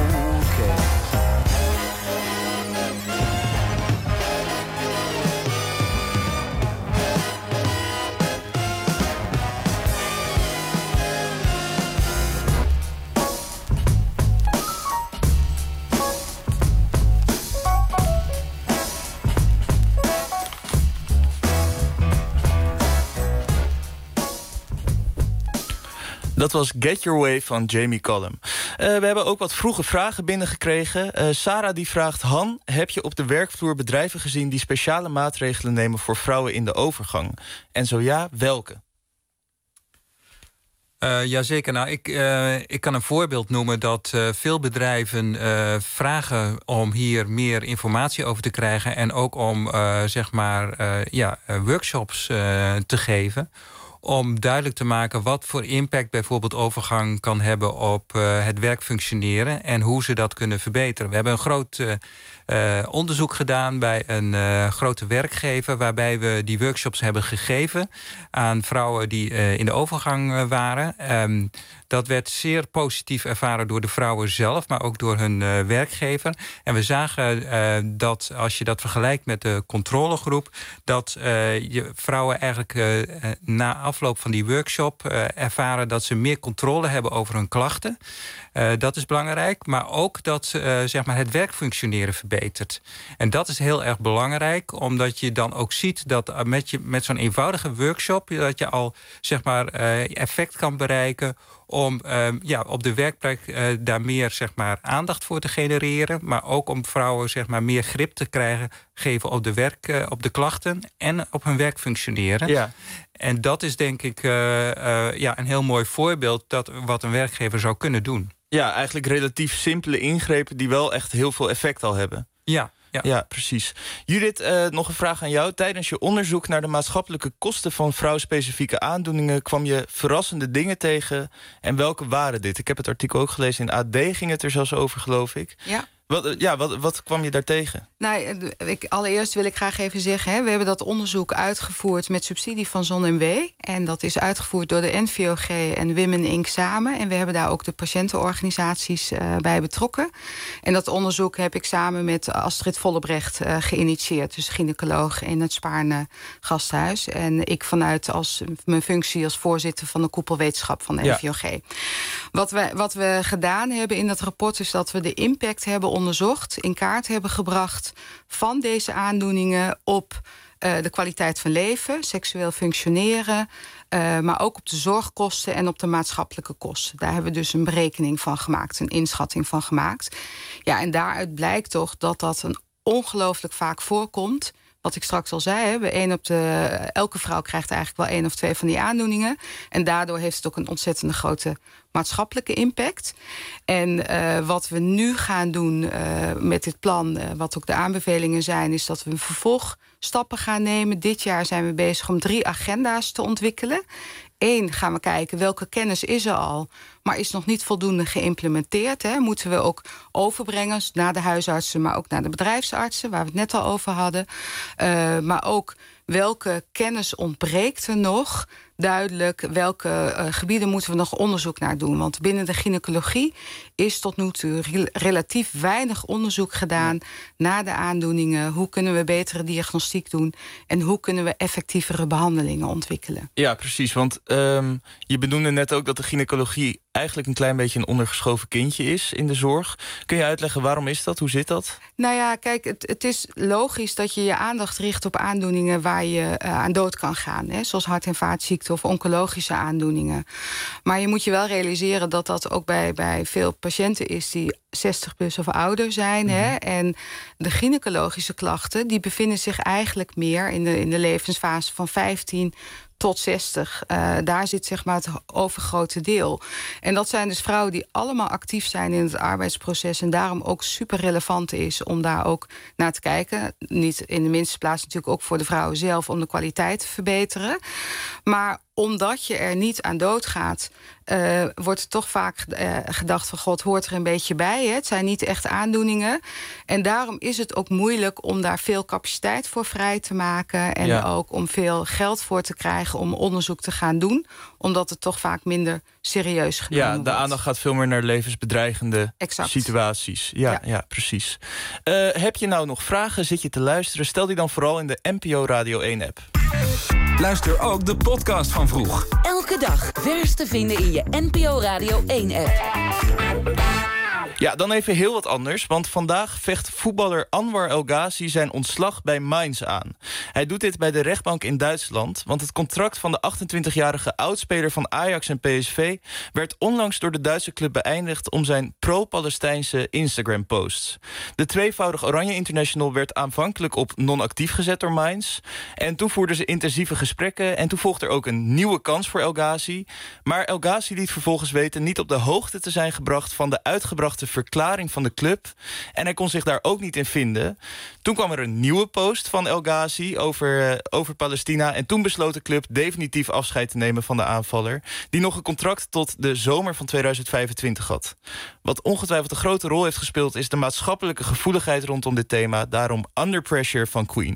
Dat was Get Your Way van Jamie Cullum. We hebben ook wat vroege vragen binnengekregen. Sarah die vraagt: Han, heb je op de werkvloer bedrijven gezien die speciale maatregelen nemen voor vrouwen in de overgang? En zo ja, welke? Jazeker. Nou, ik kan een voorbeeld noemen dat veel bedrijven vragen om hier meer informatie over te krijgen en ook om workshops te geven. Om duidelijk te maken wat voor impact bijvoorbeeld overgang kan hebben op het werkfunctioneren en hoe ze dat kunnen verbeteren. We hebben een groot onderzoek gedaan bij een grote werkgever, waarbij we die workshops hebben gegeven aan vrouwen die in de overgang waren. Dat werd zeer positief ervaren door de vrouwen zelf, maar ook door hun werkgever. En we zagen dat als je dat vergelijkt met de controlegroep, dat je vrouwen eigenlijk na afloop van die workshop ervaren dat ze meer controle hebben over hun klachten. Dat is belangrijk, maar ook dat het werkfunctioneren verbetert. En dat is heel erg belangrijk, omdat je dan ook ziet dat met zo'n eenvoudige workshop dat je al effect kan bereiken om op de werkplek daar meer aandacht voor te genereren, maar ook om vrouwen meer grip te geven op de klachten en op hun werkfunctioneren. Ja. En dat is denk ik een heel mooi voorbeeld wat een werkgever zou kunnen doen. Ja, eigenlijk relatief simpele ingrepen die wel echt heel veel effect al hebben. Ja, precies. Judith, nog een vraag aan jou. Tijdens je onderzoek naar de maatschappelijke kosten van vrouwspecifieke aandoeningen kwam je verrassende dingen tegen. En welke waren dit? Ik heb het artikel ook gelezen. In AD ging het er zelfs over, geloof ik. Ja. Wat kwam je daar tegen? Nou, allereerst wil ik graag even zeggen, we hebben dat onderzoek uitgevoerd met subsidie van ZonMW. En dat is uitgevoerd door de NVOG en Women Inc. samen. En we hebben daar ook de patiëntenorganisaties bij betrokken. En dat onderzoek heb ik samen met Astrid Vollebrecht geïnitieerd. Dus gynaecoloog in het Spaarne Gasthuis. En ik vanuit mijn functie als voorzitter van de koepelwetenschap van de NVOG. Wat we gedaan hebben in dat rapport is dat we de impact hebben onderzocht, in kaart hebben gebracht van deze aandoeningen op de kwaliteit van leven, seksueel functioneren, maar ook op de zorgkosten en op de maatschappelijke kosten. Daar hebben we dus een berekening van gemaakt, een inschatting van gemaakt. Ja, en daaruit blijkt toch dat een ongelooflijk vaak voorkomt. Wat ik straks al zei, elke vrouw krijgt eigenlijk wel 1 of 2 van die aandoeningen. En daardoor heeft het ook een ontzettende grote maatschappelijke impact. En wat we nu gaan doen met dit plan, wat ook de aanbevelingen zijn, is dat we een vervolgstappen gaan nemen. Dit jaar zijn we bezig om 3 agenda's te ontwikkelen. 1, gaan we kijken welke kennis is er al, maar is nog niet voldoende geïmplementeerd. Hè. Moeten we ook overbrengen naar de huisartsen, maar ook naar de bedrijfsartsen, waar we het net al over hadden. Maar ook welke kennis ontbreekt er nog? Duidelijk, welke gebieden moeten we nog onderzoek naar doen? Want binnen de gynaecologie is tot nu toe relatief weinig onderzoek gedaan naar de aandoeningen. Hoe kunnen we betere diagnostiek doen? En hoe kunnen we effectievere behandelingen ontwikkelen? Ja, precies. Want je benoemde net ook dat de gynaecologie eigenlijk een klein beetje een ondergeschoven kindje is in de zorg. Kun je uitleggen waarom is dat? Hoe zit dat? Nou ja, kijk, het is logisch dat je je aandacht richt op aandoeningen waar je aan dood kan gaan. Hè, zoals hart- en vaatziekten of oncologische aandoeningen. Maar je moet je wel realiseren dat dat ook bij veel patiënten is die 60 plus of ouder zijn. Hè? En de gynaecologische klachten die bevinden zich eigenlijk meer in de levensfase van 15 tot 60. Daar zit zeg maar het overgrote deel. En dat zijn dus vrouwen die allemaal actief zijn in het arbeidsproces en daarom ook super relevant is om daar ook naar te kijken. Niet in de minste plaats natuurlijk ook voor de vrouwen zelf om de kwaliteit te verbeteren. Maar omdat je er niet aan doodgaat, wordt er toch vaak gedacht van God, hoort er een beetje bij. Hè? Het zijn niet echt aandoeningen. En daarom is het ook moeilijk om daar veel capaciteit voor vrij te maken. En ook om veel geld voor te krijgen om onderzoek te gaan doen. Omdat het toch vaak minder serieus genomen wordt. Ja, de aandacht gaat veel meer naar levensbedreigende situaties. Ja, precies. Heb je nou nog vragen? Zit je te luisteren? Stel die dan vooral in de NPO Radio 1 app. Luister ook de podcast van Vroeg. Elke dag vers te vinden in je NPO Radio 1-app. Ja, dan even heel wat anders, want vandaag vecht voetballer Anwar El Ghazi zijn ontslag bij Mainz aan. Hij doet dit bij de rechtbank in Duitsland, want het contract van de 28-jarige oudspeler van Ajax en PSV werd onlangs door de Duitse club beëindigd om zijn pro-Palestijnse Instagram-posts. De tweevoudig Oranje International werd aanvankelijk op non-actief gezet door Mainz. En toen voerden ze intensieve gesprekken en toen volgde er ook een nieuwe kans voor El Ghazi. Maar El Ghazi liet vervolgens weten niet op de hoogte te zijn gebracht van de uitgebrachte verklaring van de club. En hij kon zich daar ook niet in vinden. Toen kwam er een nieuwe post van El Ghazi over Palestina. En toen besloot de club definitief afscheid te nemen van de aanvaller, die nog een contract tot de zomer van 2025 had. Wat ongetwijfeld een grote rol heeft gespeeld is de maatschappelijke gevoeligheid rondom dit thema. Daarom Under Pressure van Queen.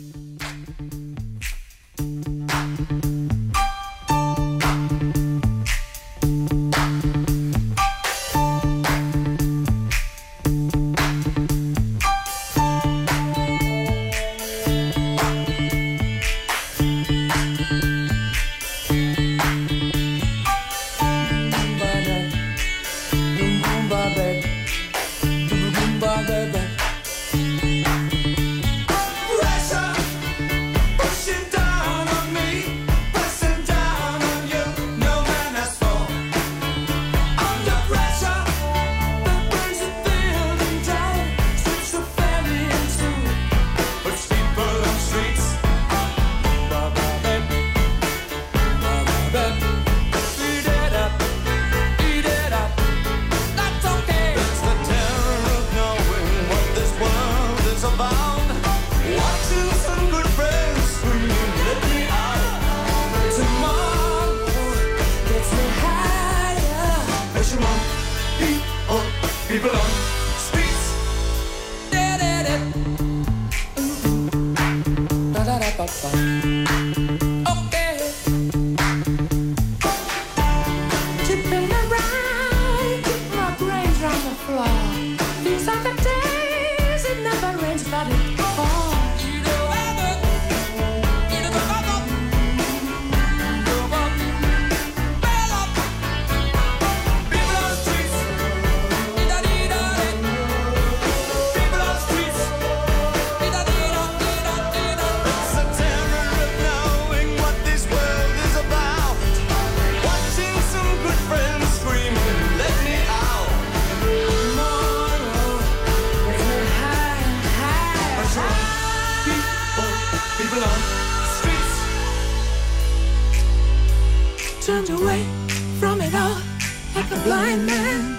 Turned away from it all like a blind man.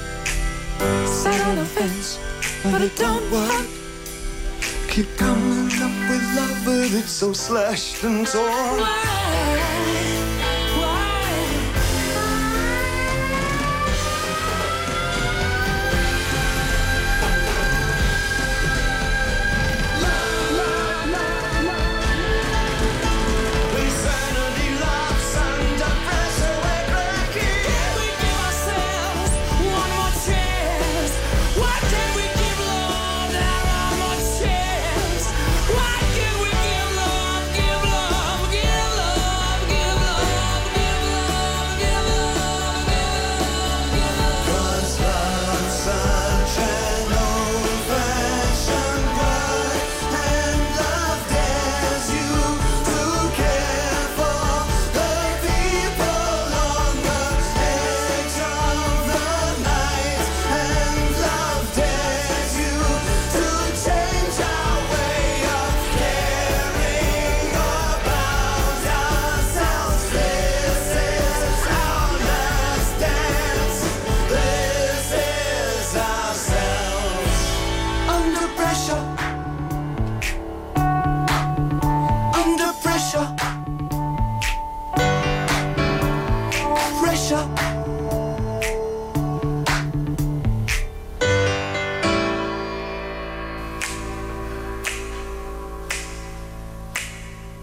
Sat on a fence, but it don't work. Keep coming up with love, but it's so slashed and torn. Why?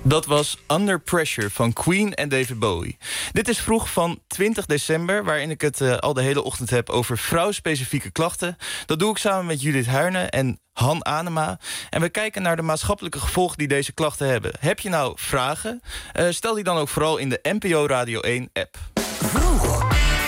Dat was Under Pressure van Queen en David Bowie. Dit is Vroeg van 20 december... waarin ik het al de hele ochtend heb over vrouwspecifieke klachten. Dat doe ik samen met Judith Huijne en Han Anema. En we kijken naar de maatschappelijke gevolgen die deze klachten hebben. Heb je nou vragen? Stel die dan ook vooral in de NPO Radio 1-app. Vroeg.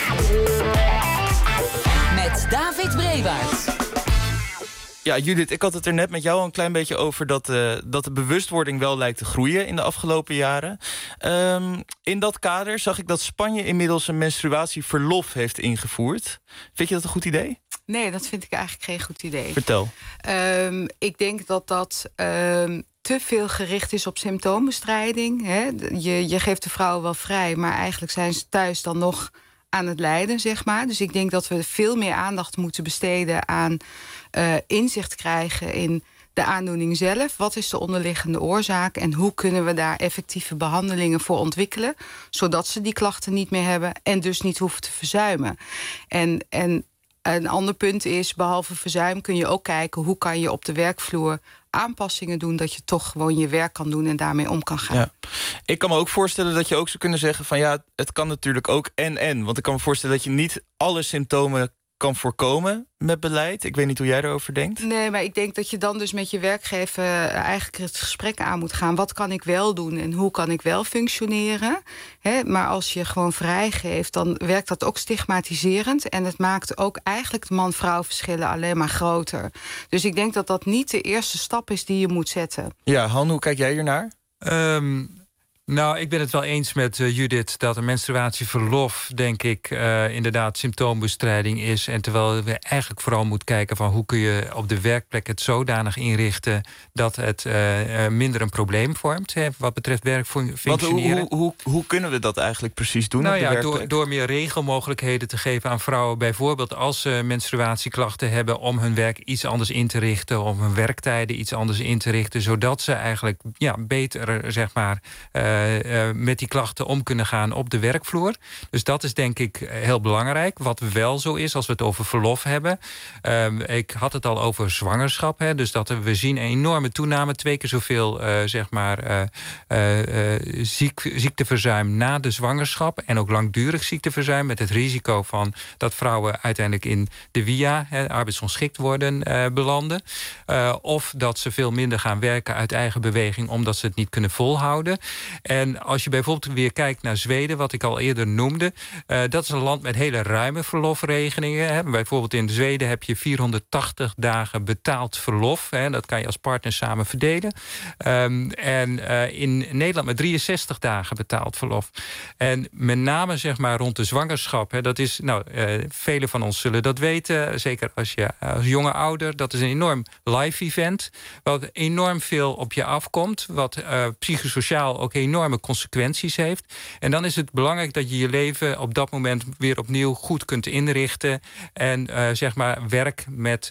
Met David Brewaart. Ja, Judith, ik had het er net met jou al een klein beetje over... dat de bewustwording wel lijkt te groeien in de afgelopen jaren. In dat kader zag ik dat Spanje inmiddels een menstruatieverlof heeft ingevoerd. Vind je dat een goed idee? Nee, dat vind ik eigenlijk geen goed idee. Vertel. Ik denk dat te veel gericht is op symptoombestrijding. Hè? Je geeft de vrouwen wel vrij, maar eigenlijk zijn ze thuis dan nog aan het lijden, zeg maar. Dus ik denk dat we veel meer aandacht moeten besteden aan inzicht krijgen in de aandoening zelf. Wat is de onderliggende oorzaak en hoe kunnen we daar effectieve behandelingen voor ontwikkelen, zodat ze die klachten niet meer hebben en dus niet hoeven te verzuimen. En een ander punt is, behalve verzuim kun je ook kijken hoe kan je op de werkvloer aanpassingen doen, dat je toch gewoon je werk kan doen en daarmee om kan gaan. Ja. Ik kan me ook voorstellen dat je ook zou kunnen zeggen van ja, het kan natuurlijk ook en. Want ik kan me voorstellen dat je niet alle symptomen kan voorkomen met beleid. Ik weet niet hoe jij erover denkt. Nee, maar ik denk dat je dan dus met je werkgever eigenlijk het gesprek aan moet gaan. Wat kan ik wel doen en hoe kan ik wel functioneren? Maar als je gewoon vrijgeeft, dan werkt dat ook stigmatiserend. En het maakt ook eigenlijk de man-vrouw verschillen alleen maar groter. Dus ik denk dat dat niet de eerste stap is die je moet zetten. Ja, Han, hoe kijk jij hiernaar? Nou, ik ben het wel eens met Judith dat een menstruatieverlof, denk ik, inderdaad symptoombestrijding is. En terwijl we eigenlijk vooral moeten kijken van hoe kun je op de werkplek het zodanig inrichten dat het minder een probleem vormt, wat betreft werkfunctioneren. Hoe kunnen we dat eigenlijk precies doen op de werkplek? Door meer regelmogelijkheden te geven aan vrouwen, bijvoorbeeld als ze menstruatieklachten hebben, om hun werk iets anders in te richten, om hun werktijden iets anders in te richten, zodat ze eigenlijk beter, zeg maar, met die klachten om kunnen gaan op de werkvloer. Dus dat is denk ik heel belangrijk. Wat wel zo is, als we het over verlof hebben. Ik had het al over zwangerschap. Dus dat we zien een enorme toename. 2 keer zoveel ziekteverzuim na de zwangerschap. En ook langdurig ziekteverzuim. Met het risico van dat vrouwen uiteindelijk in de WIA, arbeidsongeschikt worden, belanden. Of dat ze veel minder gaan werken uit eigen beweging, omdat ze het niet kunnen volhouden. En als je bijvoorbeeld weer kijkt naar Zweden, wat ik al eerder noemde, dat is een land met hele ruime verlofregelingen. Bijvoorbeeld in Zweden heb je 480 dagen betaald verlof. Dat kan je als partner samen verdelen. En in Nederland met 63 dagen betaald verlof. En met name zeg maar rond de zwangerschap. Dat is, velen van ons zullen dat weten. Zeker als jonge ouder. Dat is een enorm live event. Wat enorm veel op je afkomt. Wat psychosociaal ook enorme consequenties heeft. En dan is het belangrijk dat je je leven op dat moment weer opnieuw goed kunt inrichten. En zeg maar werk met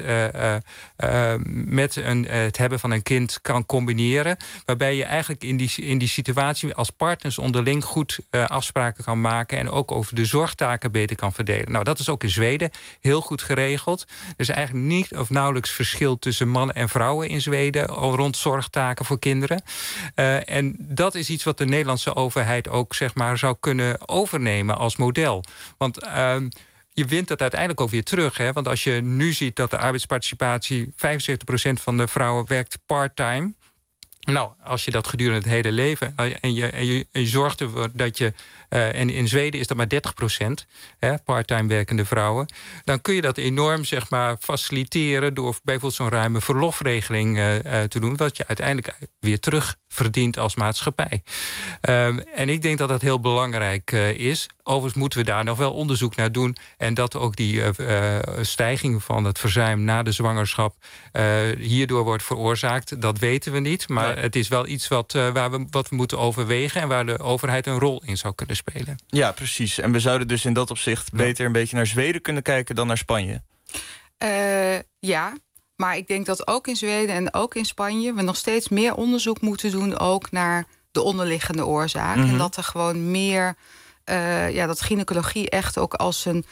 het hebben van een kind kan combineren. Waarbij je eigenlijk in die situatie als partners onderling goed afspraken kan maken. En ook over de zorgtaken beter kan verdelen. Nou, dat is ook in Zweden heel goed geregeld. Er is eigenlijk niet of nauwelijks verschil tussen mannen en vrouwen in Zweden rond zorgtaken voor kinderen. En dat is iets wat de Nederlandse overheid ook zeg maar zou kunnen overnemen als model. Want je wint dat uiteindelijk ook weer terug. Want als je nu ziet dat de arbeidsparticipatie 75% van de vrouwen werkt part-time. Nou, als je dat gedurende het hele leven en je zorgt ervoor dat je en in Zweden is dat maar 30%, part-time werkende vrouwen. Dan kun je dat enorm zeg maar faciliteren door bijvoorbeeld zo'n ruime verlofregeling te doen, wat je uiteindelijk weer terug verdient als maatschappij. En ik denk dat dat heel belangrijk is. Overigens moeten we daar nog wel onderzoek naar doen. En dat ook die stijging van het verzuim na de zwangerschap hierdoor wordt veroorzaakt, dat weten we niet. Maar het is wel iets wat we moeten overwegen en waar de overheid een rol in zou kunnen spelen. Ja, precies. En we zouden dus in dat opzicht beter een beetje naar Zweden kunnen kijken dan naar Spanje. Ja, maar ik denk dat ook in Zweden en ook in Spanje we nog steeds meer onderzoek moeten doen ook naar de onderliggende oorzaak. En dat er gewoon meer, dat gynaecologie echt ook als een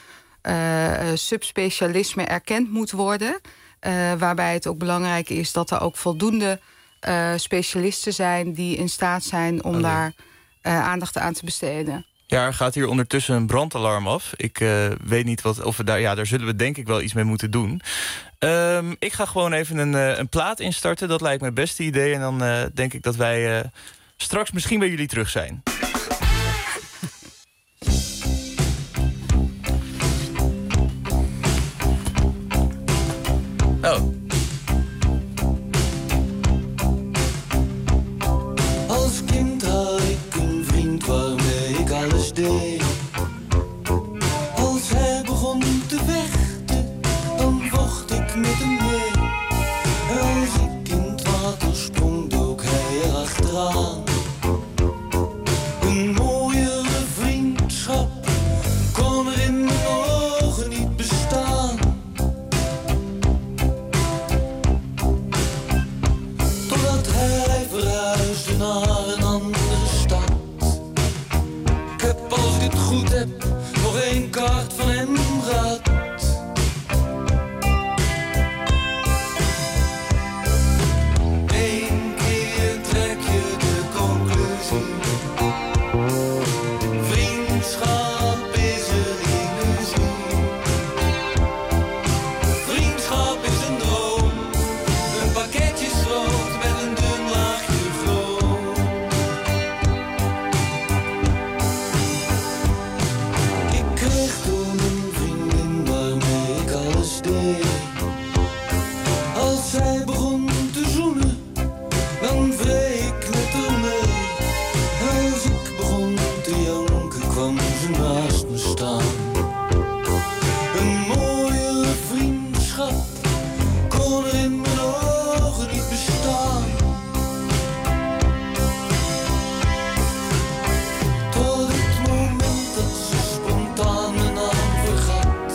subspecialisme erkend moet worden. Waarbij het ook belangrijk is dat er ook voldoende specialisten zijn die in staat zijn om daar aandacht aan te besteden. Ja, er gaat hier ondertussen een brandalarm af. Ik weet niet of we daar... Ja, daar zullen we denk ik wel iets mee moeten doen. Ik ga gewoon even een plaat instarten. Dat lijkt me het beste idee. En dan denk ik dat wij straks misschien bij jullie terug zijn. Oh. Als kind had ik een vriend waarmee ik alles deed. Als hij begon te vechten, dan vocht ik met hem mee. Als ik in het water sprong, dook hij erachteraan. Een mooiere vriendschap kon er in mijn ogen niet bestaan. Totdat hij verhuisde naar een andere stad. Ik heb, als ik het goed heb, nog 1 kaart van hem gehad. Eén keer trek je de conclusie. Vriendschap is een illusie. Vriendschap is een droom. Een pakketje schroot met een dun laagje groen. Ik kreeg toen een vriendin waarmee ik alles deed. Als zij begon te zoenen, dan wreef ik met haar mee. Als ik begon te janken, kwam ze naast me staan. Een mooiere vriendschap kon er in mijn ogen niet bestaan. Tot het moment dat ze spontaan mijn naam vergat.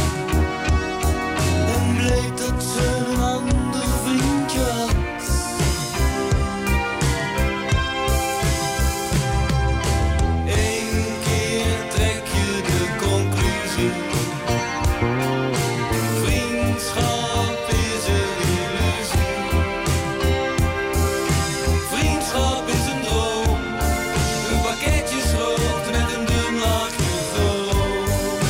En bleek dat ze een ander vriendje had. Eén keer trek je de conclusie. Vriendschap is een illusie. Vriendschap is een droom. Een pakketje schroot met een dun laagje groen.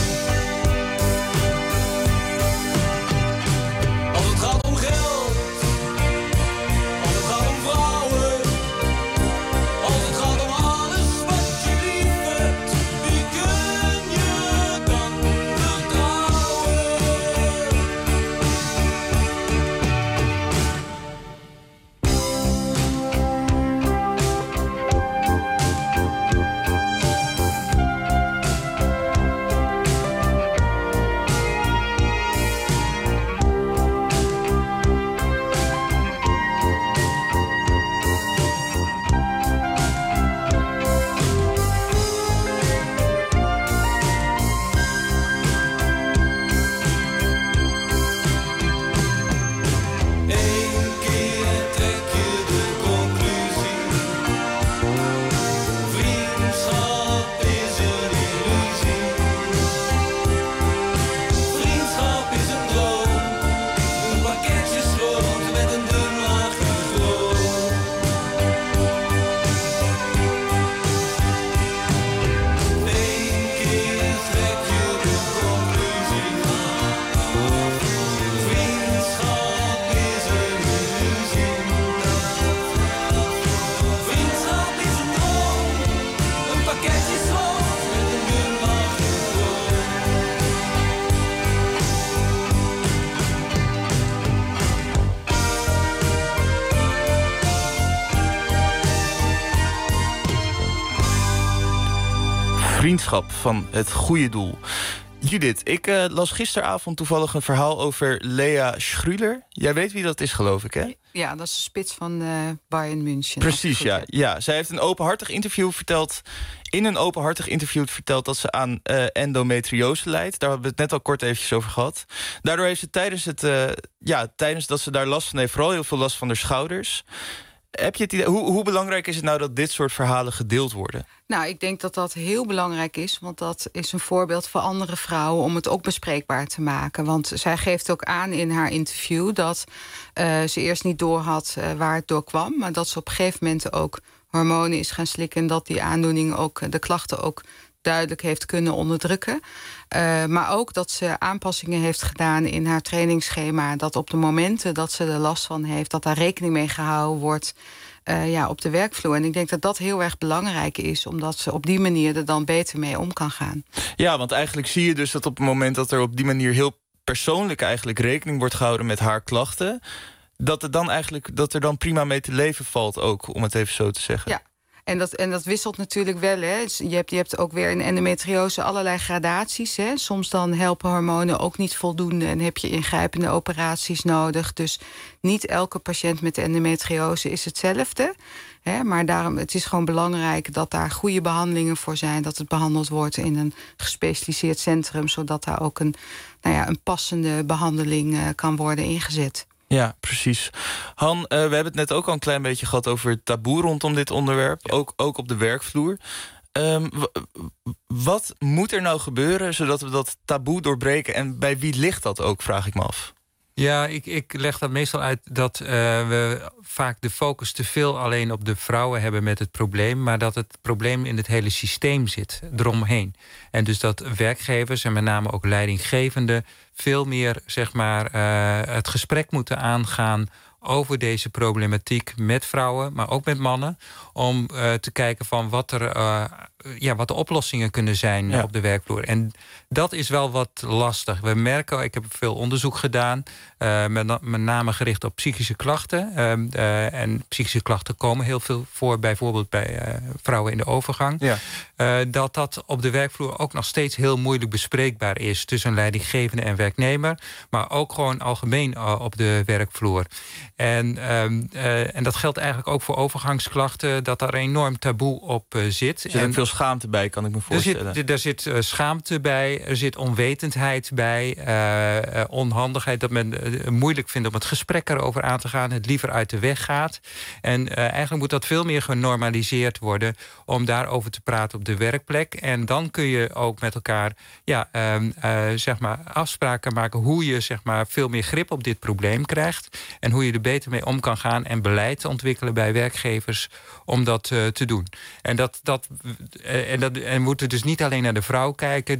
Als het gaat om geld, als het gaat om vrouwen, als het gaat om alles wat je lief hebt, wie kun je dan vertrouwen? Eén keer trek je de conclusie. Vriendschap is een illusie. Vriendschap is een droom. Een pakketje schroot met een dun laagje groen. Eén keer trek je de conclusie. Vriendschap is een illusie. Vriendschap is een droom. Een pakketje schroot met een dun laagje groen. Vriendschap van het goede doel. Judith, ik las gisteravond toevallig een verhaal over Lea Schrüler. Jij weet wie dat is, geloof ik, hè? Ja, dat is de spits van Bayern München. Precies, ja. Zij heeft in een openhartig interview verteld dat ze aan endometriose lijdt. Daar hebben we het net al kort eventjes over gehad. Daardoor heeft ze tijdens dat ze daar last van heeft, vooral heel veel last van haar schouders. Heb je het idee, hoe belangrijk is het nou dat dit soort verhalen gedeeld worden? Nou, ik denk dat dat heel belangrijk is. Want dat is een voorbeeld voor andere vrouwen om het ook bespreekbaar te maken. Want zij geeft ook aan in haar interview dat ze eerst niet doorhad waar het door kwam. Maar dat ze op een gegeven moment ook hormonen is gaan slikken. En dat die aandoening ook de klachten ook duidelijk heeft kunnen onderdrukken. Maar ook dat ze aanpassingen heeft gedaan in haar trainingsschema. Dat op de momenten dat ze er last van heeft, dat daar rekening mee gehouden wordt op de werkvloer. En ik denk dat dat heel erg belangrijk is, omdat ze op die manier er dan beter mee om kan gaan. Ja, want eigenlijk zie je dus dat op het moment dat er op die manier heel persoonlijk eigenlijk rekening wordt gehouden met haar klachten, dat er dan prima mee te leven valt ook, om het even zo te zeggen. Ja. En dat wisselt natuurlijk wel. Hè. Je hebt ook weer in endometriose allerlei gradaties. Hè. Soms dan helpen hormonen ook niet voldoende en heb je ingrijpende operaties nodig. Dus niet elke patiënt met endometriose is hetzelfde. Hè. Maar daarom, het is gewoon belangrijk dat daar goede behandelingen voor zijn. Dat het behandeld wordt in een gespecialiseerd centrum, zodat daar ook een passende behandeling kan worden ingezet. Ja, precies. Han, we hebben het net ook al een klein beetje gehad over het taboe rondom dit onderwerp. Ja. Ook op de werkvloer. Wat moet er nou gebeuren zodat we dat taboe doorbreken? En bij wie ligt dat ook, vraag ik me af. Ja, ik leg dat meestal uit dat we vaak de focus te veel alleen op de vrouwen hebben met het probleem, maar dat het probleem in het hele systeem zit, eromheen. En dus dat werkgevers en met name ook leidinggevenden veel meer het gesprek moeten aangaan over deze problematiek met vrouwen, maar ook met mannen, om te kijken van wat de oplossingen kunnen zijn op de werkvloer. En dat is wel wat lastig. We merken, ik heb veel onderzoek gedaan, met name gericht op psychische klachten. En psychische klachten komen heel veel voor, bijvoorbeeld bij vrouwen in de overgang. Ja. Dat op de werkvloer ook nog steeds heel moeilijk bespreekbaar is tussen leidinggevende en werknemer, maar ook gewoon algemeen op de werkvloer. En dat geldt eigenlijk ook voor overgangsklachten, dat daar enorm taboe op zit. Er zit ook veel schaamte bij, kan ik me voorstellen. Er zit schaamte bij, er zit onwetendheid bij, onhandigheid, dat men moeilijk vindt om het gesprek erover aan te gaan, het liever uit de weg gaat. En eigenlijk moet dat veel meer genormaliseerd worden om daarover te praten op de werkplek. En dan kun je ook met elkaar afspraken maken hoe je veel meer grip op dit probleem krijgt en hoe je er beter mee om kan gaan en beleid ontwikkelen bij werkgevers om dat te doen. En we moeten dus niet alleen naar de vrouw kijken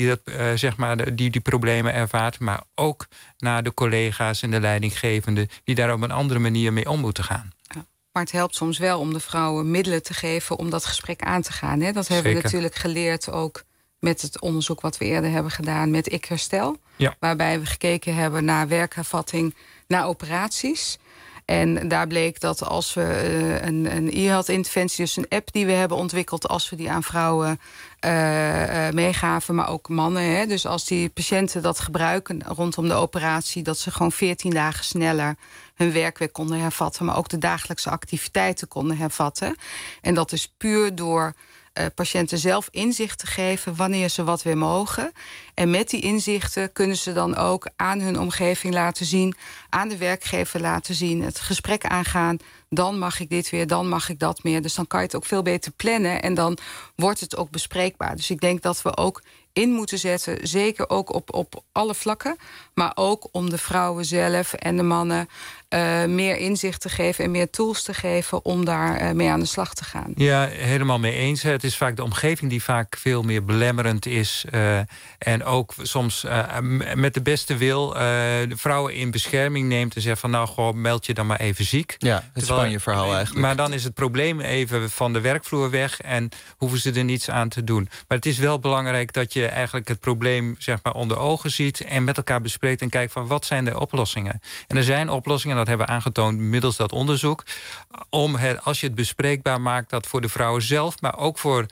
die problemen ervaart, maar ook naar de collega's en de leidinggevenden die daar op een andere manier mee om moeten gaan. Ja. Maar het helpt soms wel om de vrouwen middelen te geven om dat gesprek aan te gaan. Hè? Dat hebben we natuurlijk geleerd ook met het onderzoek wat we eerder hebben gedaan met Ik Herstel. Ja. Waarbij we gekeken hebben naar werkhervatting, naar operaties. En daar bleek dat als we een e-health-interventie, dus een app die we hebben ontwikkeld, als we die aan vrouwen meegaven, maar ook mannen. Hè, dus als die patiënten dat gebruiken rondom de operatie, dat ze gewoon 14 dagen sneller hun werkweek konden hervatten, maar ook de dagelijkse activiteiten konden hervatten. En dat is puur door patiënten zelf inzicht te geven wanneer ze wat weer mogen. En met die inzichten kunnen ze dan ook aan hun omgeving laten zien, aan de werkgever laten zien, het gesprek aangaan. Dan mag ik dit weer, dan mag ik dat meer. Dus dan kan je het ook veel beter plannen en dan wordt het ook bespreekbaar. Dus ik denk dat we ook in moeten zetten, zeker ook op alle vlakken, maar ook om de vrouwen zelf en de mannen meer inzicht te geven en meer tools te geven om daar mee aan de slag te gaan. Ja, helemaal mee eens. Het is vaak de omgeving die vaak veel meer belemmerend is en ook soms met de beste wil de vrouwen in bescherming neemt en zegt van nou gewoon meld je dan maar even ziek. Ja, het Spanje-verhaal eigenlijk. Maar dan is het probleem even van de werkvloer weg en hoeven ze er niets aan te doen. Maar het is wel belangrijk dat je eigenlijk het probleem onder ogen ziet en met elkaar bespreekt en kijkt van wat zijn de oplossingen. En er zijn oplossingen, dat hebben we aangetoond middels dat onderzoek, om als je het bespreekbaar maakt, dat voor de vrouwen zelf, maar ook voor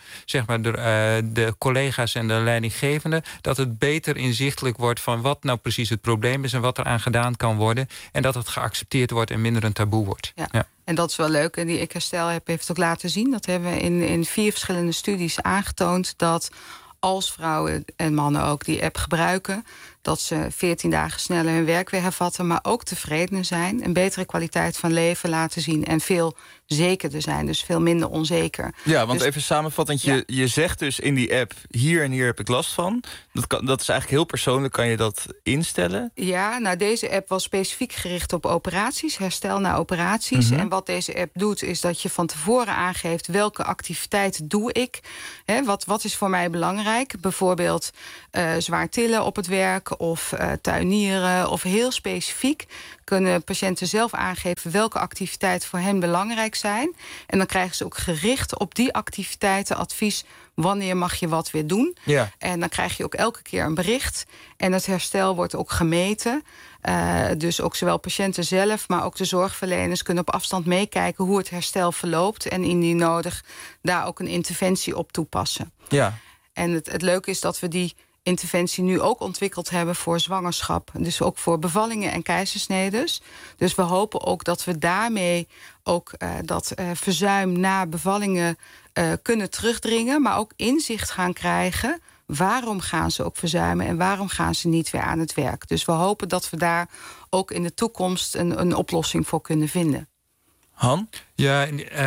de collega's en de leidinggevenden, dat het beter inzichtelijk wordt van wat nou precies het probleem is en wat er aan gedaan kan worden en dat het geaccepteerd wordt en minder een taboe wordt. Ja. Ja. En dat is wel leuk. En die Ik Herstel heeft het ook laten zien. Dat hebben we in 4 verschillende studies aangetoond, dat als vrouwen en mannen ook die app gebruiken, dat ze 14 dagen sneller hun werk weer hervatten, maar ook tevredener zijn, een betere kwaliteit van leven laten zien en veel zekerder zijn, dus veel minder onzeker. Ja, want dus, even samenvattend, je zegt dus in die app, hier en hier heb ik last van. Dat is eigenlijk heel persoonlijk, kan je dat instellen? Ja, nou deze app was specifiek gericht op operaties, herstel na operaties. En wat deze app doet, is dat je van tevoren aangeeft welke activiteit doe ik. Wat is voor mij belangrijk? Bijvoorbeeld zwaar tillen op het werk of tuinieren of heel specifiek kunnen patiënten zelf aangeven welke activiteiten voor hen belangrijk zijn. En dan krijgen ze ook gericht op die activiteiten advies, wanneer mag je wat weer doen. Ja. En dan krijg je ook elke keer een bericht. En het herstel wordt ook gemeten. Dus ook zowel patiënten zelf, maar ook de zorgverleners kunnen op afstand meekijken hoe het herstel verloopt. En indien nodig daar ook een interventie op toepassen. Ja. En het leuke is dat we die interventie nu ook ontwikkeld hebben voor zwangerschap. Dus ook voor bevallingen en keizersnedes. Dus we hopen ook dat we daarmee ook dat verzuim na bevallingen kunnen terugdringen, maar ook inzicht gaan krijgen. Waarom gaan ze ook verzuimen en waarom gaan ze niet weer aan het werk? Dus we hopen dat we daar ook in de toekomst een oplossing voor kunnen vinden. Han? Ja,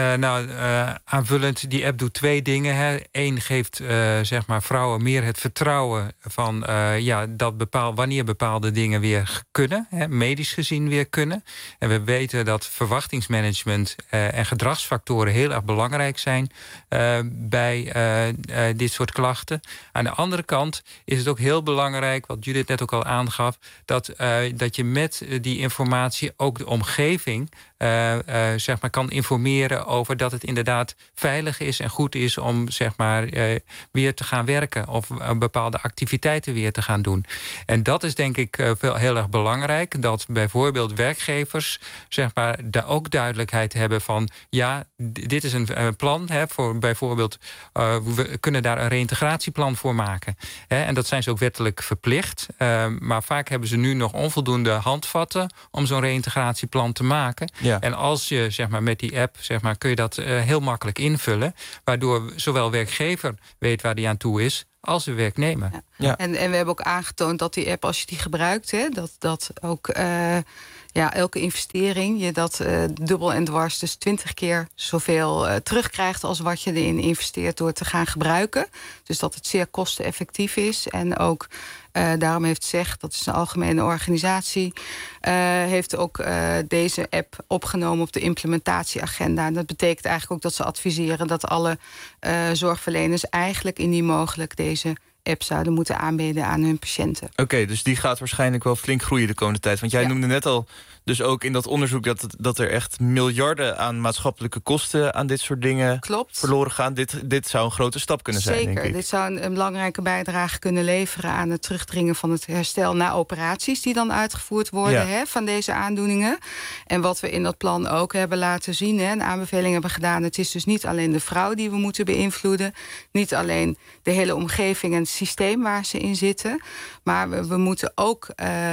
aanvullend, die app doet 2 dingen. Eén geeft zeg maar vrouwen meer het vertrouwen van wanneer bepaalde dingen weer kunnen, medisch gezien weer kunnen. En we weten dat verwachtingsmanagement en gedragsfactoren heel erg belangrijk zijn bij dit soort klachten. Aan de andere kant is het ook heel belangrijk, wat Judith net ook al aangaf, dat je met die informatie ook de omgeving zeg maar kan informeren over dat het inderdaad veilig is en goed is om zeg maar weer te gaan werken of bepaalde activiteiten weer te gaan doen. En dat is denk ik heel erg belangrijk, dat bijvoorbeeld werkgevers zeg maar daar ook duidelijkheid hebben van dit is een plan voor bijvoorbeeld we kunnen daar een reïntegratieplan voor maken. En dat zijn ze ook wettelijk verplicht, maar vaak hebben ze nu nog onvoldoende handvatten om zo'n reïntegratieplan te maken. Ja. En als je zeg maar met die app zeg maar kun je dat heel makkelijk invullen, waardoor zowel werkgever weet waar die aan toe is als de werknemer. Ja. En we hebben ook aangetoond dat die app, als je die gebruikt, dat ook elke investering je dat dubbel en dwars, dus 20 keer zoveel terugkrijgt als wat je erin investeert door te gaan gebruiken. Dus dat het zeer kosteneffectief is. En ook daarom heeft ZEG, dat is een algemene organisatie, heeft ook deze app opgenomen op de implementatieagenda. En dat betekent eigenlijk ook dat ze adviseren dat alle zorgverleners eigenlijk indien mogelijk deze app zouden moeten aanbieden aan hun patiënten. Oké, dus die gaat waarschijnlijk wel flink groeien de komende tijd. Want jij noemde net al, dus ook in dat onderzoek dat er echt miljarden aan maatschappelijke kosten aan dit soort dingen verloren gaan. Dit zou een grote stap kunnen zijn, denk ik. Zeker, dit zou een belangrijke bijdrage kunnen leveren aan het terugdringen van het herstel na operaties die dan uitgevoerd worden van deze aandoeningen. En wat we in dat plan ook hebben laten zien, een aanbeveling hebben gedaan, het is dus niet alleen de vrouw die we moeten beïnvloeden, niet alleen de hele omgeving en het systeem waar ze in zitten, maar we moeten ook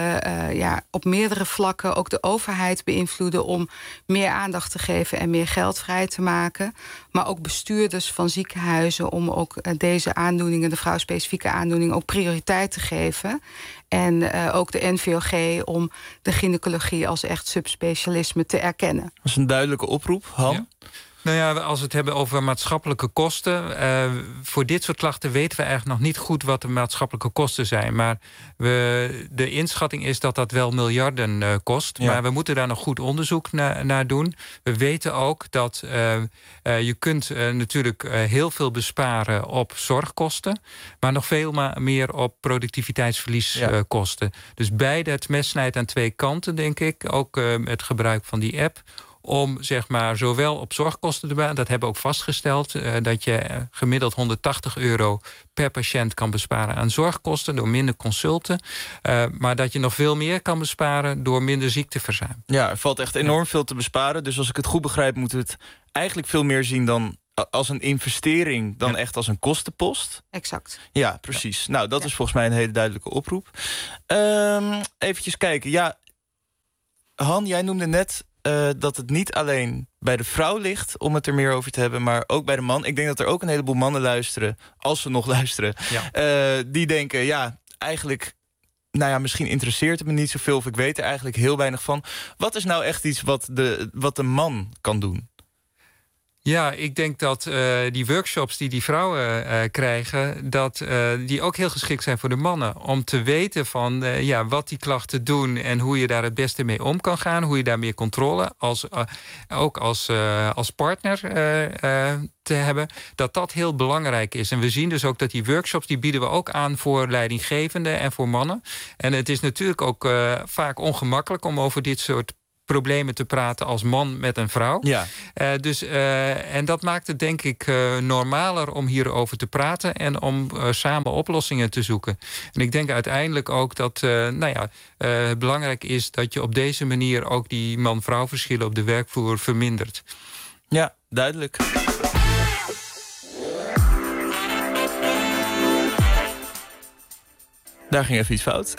op meerdere vlakken ook de overheid beïnvloeden om meer aandacht te geven en meer geld vrij te maken. Maar ook bestuurders van ziekenhuizen om ook deze aandoeningen, de vrouwspecifieke aandoeningen, ook prioriteit te geven. En ook de NVOG om de gynaecologie als echt subspecialisme te erkennen. Dat is een duidelijke oproep, Han. Ja. Nou ja, als we het hebben over maatschappelijke kosten, voor dit soort klachten weten we eigenlijk nog niet goed wat de maatschappelijke kosten zijn. Maar de inschatting is dat dat wel miljarden kost. Ja. Maar we moeten daar nog goed onderzoek naar doen. We weten ook dat je kunt natuurlijk heel veel besparen op zorgkosten, maar nog veel meer op productiviteitsverlieskosten. Dus beide, het mes snijdt aan 2 kanten, denk ik. Ook het gebruik van die app. Om zeg maar zowel op zorgkosten te besparen, dat hebben we ook vastgesteld, dat je gemiddeld €180 per patiënt kan besparen aan zorgkosten door minder consulten. Maar dat je nog veel meer kan besparen door minder ziekteverzuim. Ja, er valt echt enorm veel te besparen. Dus als ik het goed begrijp, moeten we het eigenlijk veel meer zien dan als een investering dan echt als een kostenpost. Exact. Ja, precies. Nou, dat is volgens mij een hele duidelijke oproep. Eventjes kijken. Ja, Han, jij noemde net dat het niet alleen bij de vrouw ligt om het er meer over te hebben, maar ook bij de man. Ik denk dat er ook een heleboel mannen luisteren, als ze nog luisteren, die denken, eigenlijk nou ja, misschien interesseert het me niet zoveel, of ik weet er eigenlijk heel weinig van. Wat is nou echt iets wat de man kan doen? Ja, ik denk dat die workshops die vrouwen krijgen, dat die ook heel geschikt zijn voor de mannen. Om te weten van wat die klachten doen en hoe je daar het beste mee om kan gaan. Hoe je daar meer controle, ook als partner te hebben. Dat heel belangrijk is. En we zien dus ook dat die workshops, die bieden we ook aan voor leidinggevenden en voor mannen. En het is natuurlijk ook vaak ongemakkelijk om over dit soort problemen te praten als man met een vrouw. Ja. En dat maakt het denk ik normaler om hierover te praten en om samen oplossingen te zoeken. En ik denk uiteindelijk ook dat het belangrijk is dat je op deze manier ook die man-vrouw verschillen op de werkvloer vermindert. Ja, duidelijk. Daar ging even iets fout.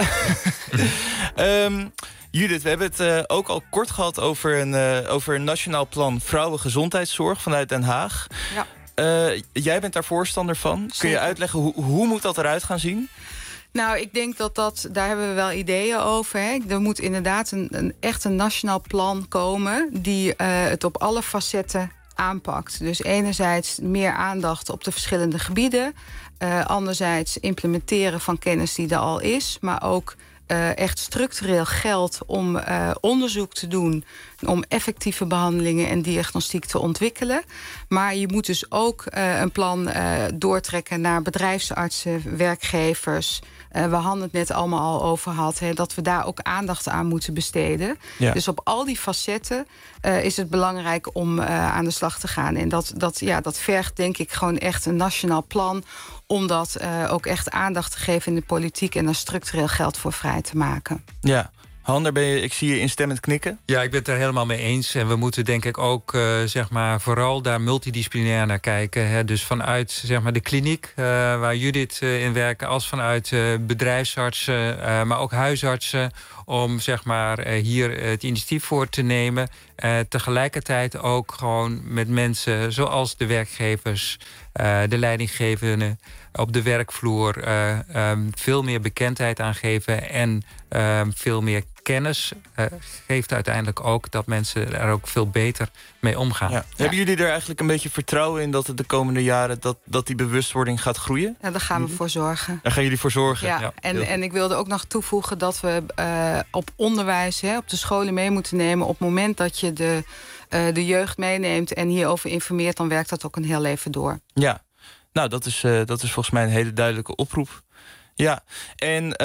Judith, we hebben het ook al kort gehad over een nationaal plan vrouwengezondheidszorg vanuit Den Haag. Ja. Jij bent daar voorstander van. Zeker. Kun je uitleggen hoe moet dat eruit gaan zien? Nou, ik denk daar hebben we wel ideeën over. Hè. Er moet inderdaad echt een nationaal plan komen die het op alle facetten aanpakt. Dus enerzijds meer aandacht op de verschillende gebieden. Anderzijds implementeren van kennis die er al is, maar ook echt structureel geld om onderzoek te doen, om effectieve behandelingen en diagnostiek te ontwikkelen. Maar je moet dus ook een plan doortrekken naar bedrijfsartsen, werkgevers. We hadden het net allemaal al over gehad, dat we daar ook aandacht aan moeten besteden. Ja. Dus op al die facetten is het belangrijk om aan de slag te gaan. En dat vergt denk ik gewoon echt een nationaal plan om dat ook echt aandacht te geven in de politiek en daar structureel geld voor vrij te maken. Ja. Han, ik zie je instemmend knikken. Ja, ik ben het daar helemaal mee eens. En we moeten denk ik ook vooral daar multidisciplinair naar kijken. Hè. Dus vanuit de kliniek waar Judith in werken, als vanuit bedrijfsartsen, maar ook huisartsen, om hier het initiatief voor te nemen. Tegelijkertijd ook gewoon met mensen zoals de werkgevers, de leidinggevenden op de werkvloer veel meer bekendheid aangeven en veel meer kennis geeft uiteindelijk ook dat mensen er ook veel beter mee omgaan. Ja. Hebben jullie er eigenlijk een beetje vertrouwen in dat het de komende jaren dat die bewustwording gaat groeien? Ja, daar gaan we voor zorgen. Daar gaan jullie voor zorgen? Ja. En ik wilde ook nog toevoegen dat we op onderwijs, op de scholen mee moeten nemen. Op het moment dat je de jeugd meeneemt en hierover informeert, dan werkt dat ook een heel leven door. Ja, nou dat is volgens mij een hele duidelijke oproep. Ja, en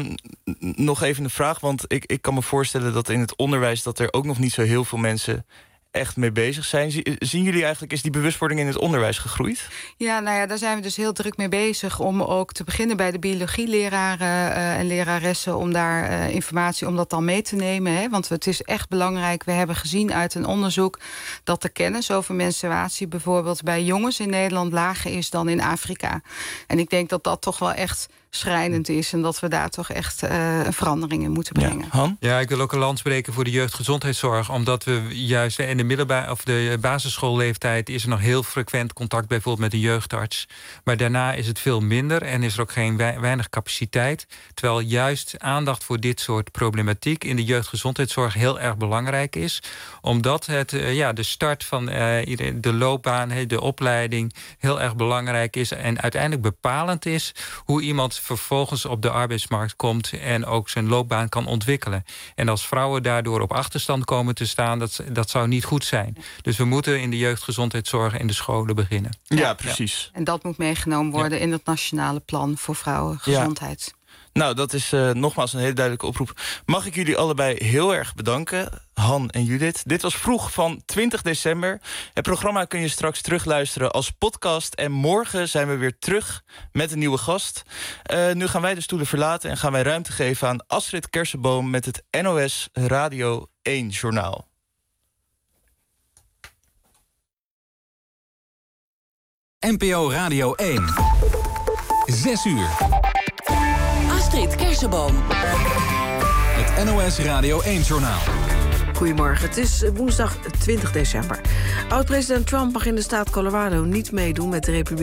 nog even een vraag, want ik kan me voorstellen dat in het onderwijs dat er ook nog niet zo heel veel mensen echt mee bezig zijn. Zien jullie eigenlijk, is die bewustwording in het onderwijs gegroeid? Ja, daar zijn we dus heel druk mee bezig om ook te beginnen bij de biologieleraren en leraressen om daar informatie om dat dan mee te nemen. Hè? Want het is echt belangrijk. We hebben gezien uit een onderzoek dat de kennis over menstruatie bijvoorbeeld bij jongens in Nederland lager is dan in Afrika. En ik denk dat dat toch wel echt schrijnend is en dat we daar toch echt een verandering in moeten brengen. Ja, Han? Ja, ik wil ook een lans breken voor de jeugdgezondheidszorg, omdat we juist in de basisschoolleeftijd is er nog heel frequent contact bijvoorbeeld met een jeugdarts. Maar daarna is het veel minder en is er ook weinig capaciteit. Terwijl juist aandacht voor dit soort problematiek in de jeugdgezondheidszorg heel erg belangrijk is. Omdat het de start van de loopbaan, de opleiding heel erg belangrijk is en uiteindelijk bepalend is hoe iemand vervolgens op de arbeidsmarkt komt en ook zijn loopbaan kan ontwikkelen. En als vrouwen daardoor op achterstand komen te staan, dat zou niet goed zijn. Dus we moeten in de jeugdgezondheidszorg in de scholen beginnen. Ja, precies. En dat moet meegenomen worden in het nationale plan voor vrouwengezondheid. Ja. Nou, dat is nogmaals een hele duidelijke oproep. Mag ik jullie allebei heel erg bedanken, Han en Judith. Dit was Vroeg van 20 december. Het programma kun je straks terugluisteren als podcast. En morgen zijn we weer terug met een nieuwe gast. Nu gaan wij de stoelen verlaten en gaan wij ruimte geven aan Astrid Kersenboom met het NOS Radio 1 Journaal. NPO Radio 1. 6 uur. Astrid Kersenboom. Het NOS Radio 1-journaal. Goedemorgen, het is woensdag 20 december. Oud-president Trump mag in de staat Colorado niet meedoen met de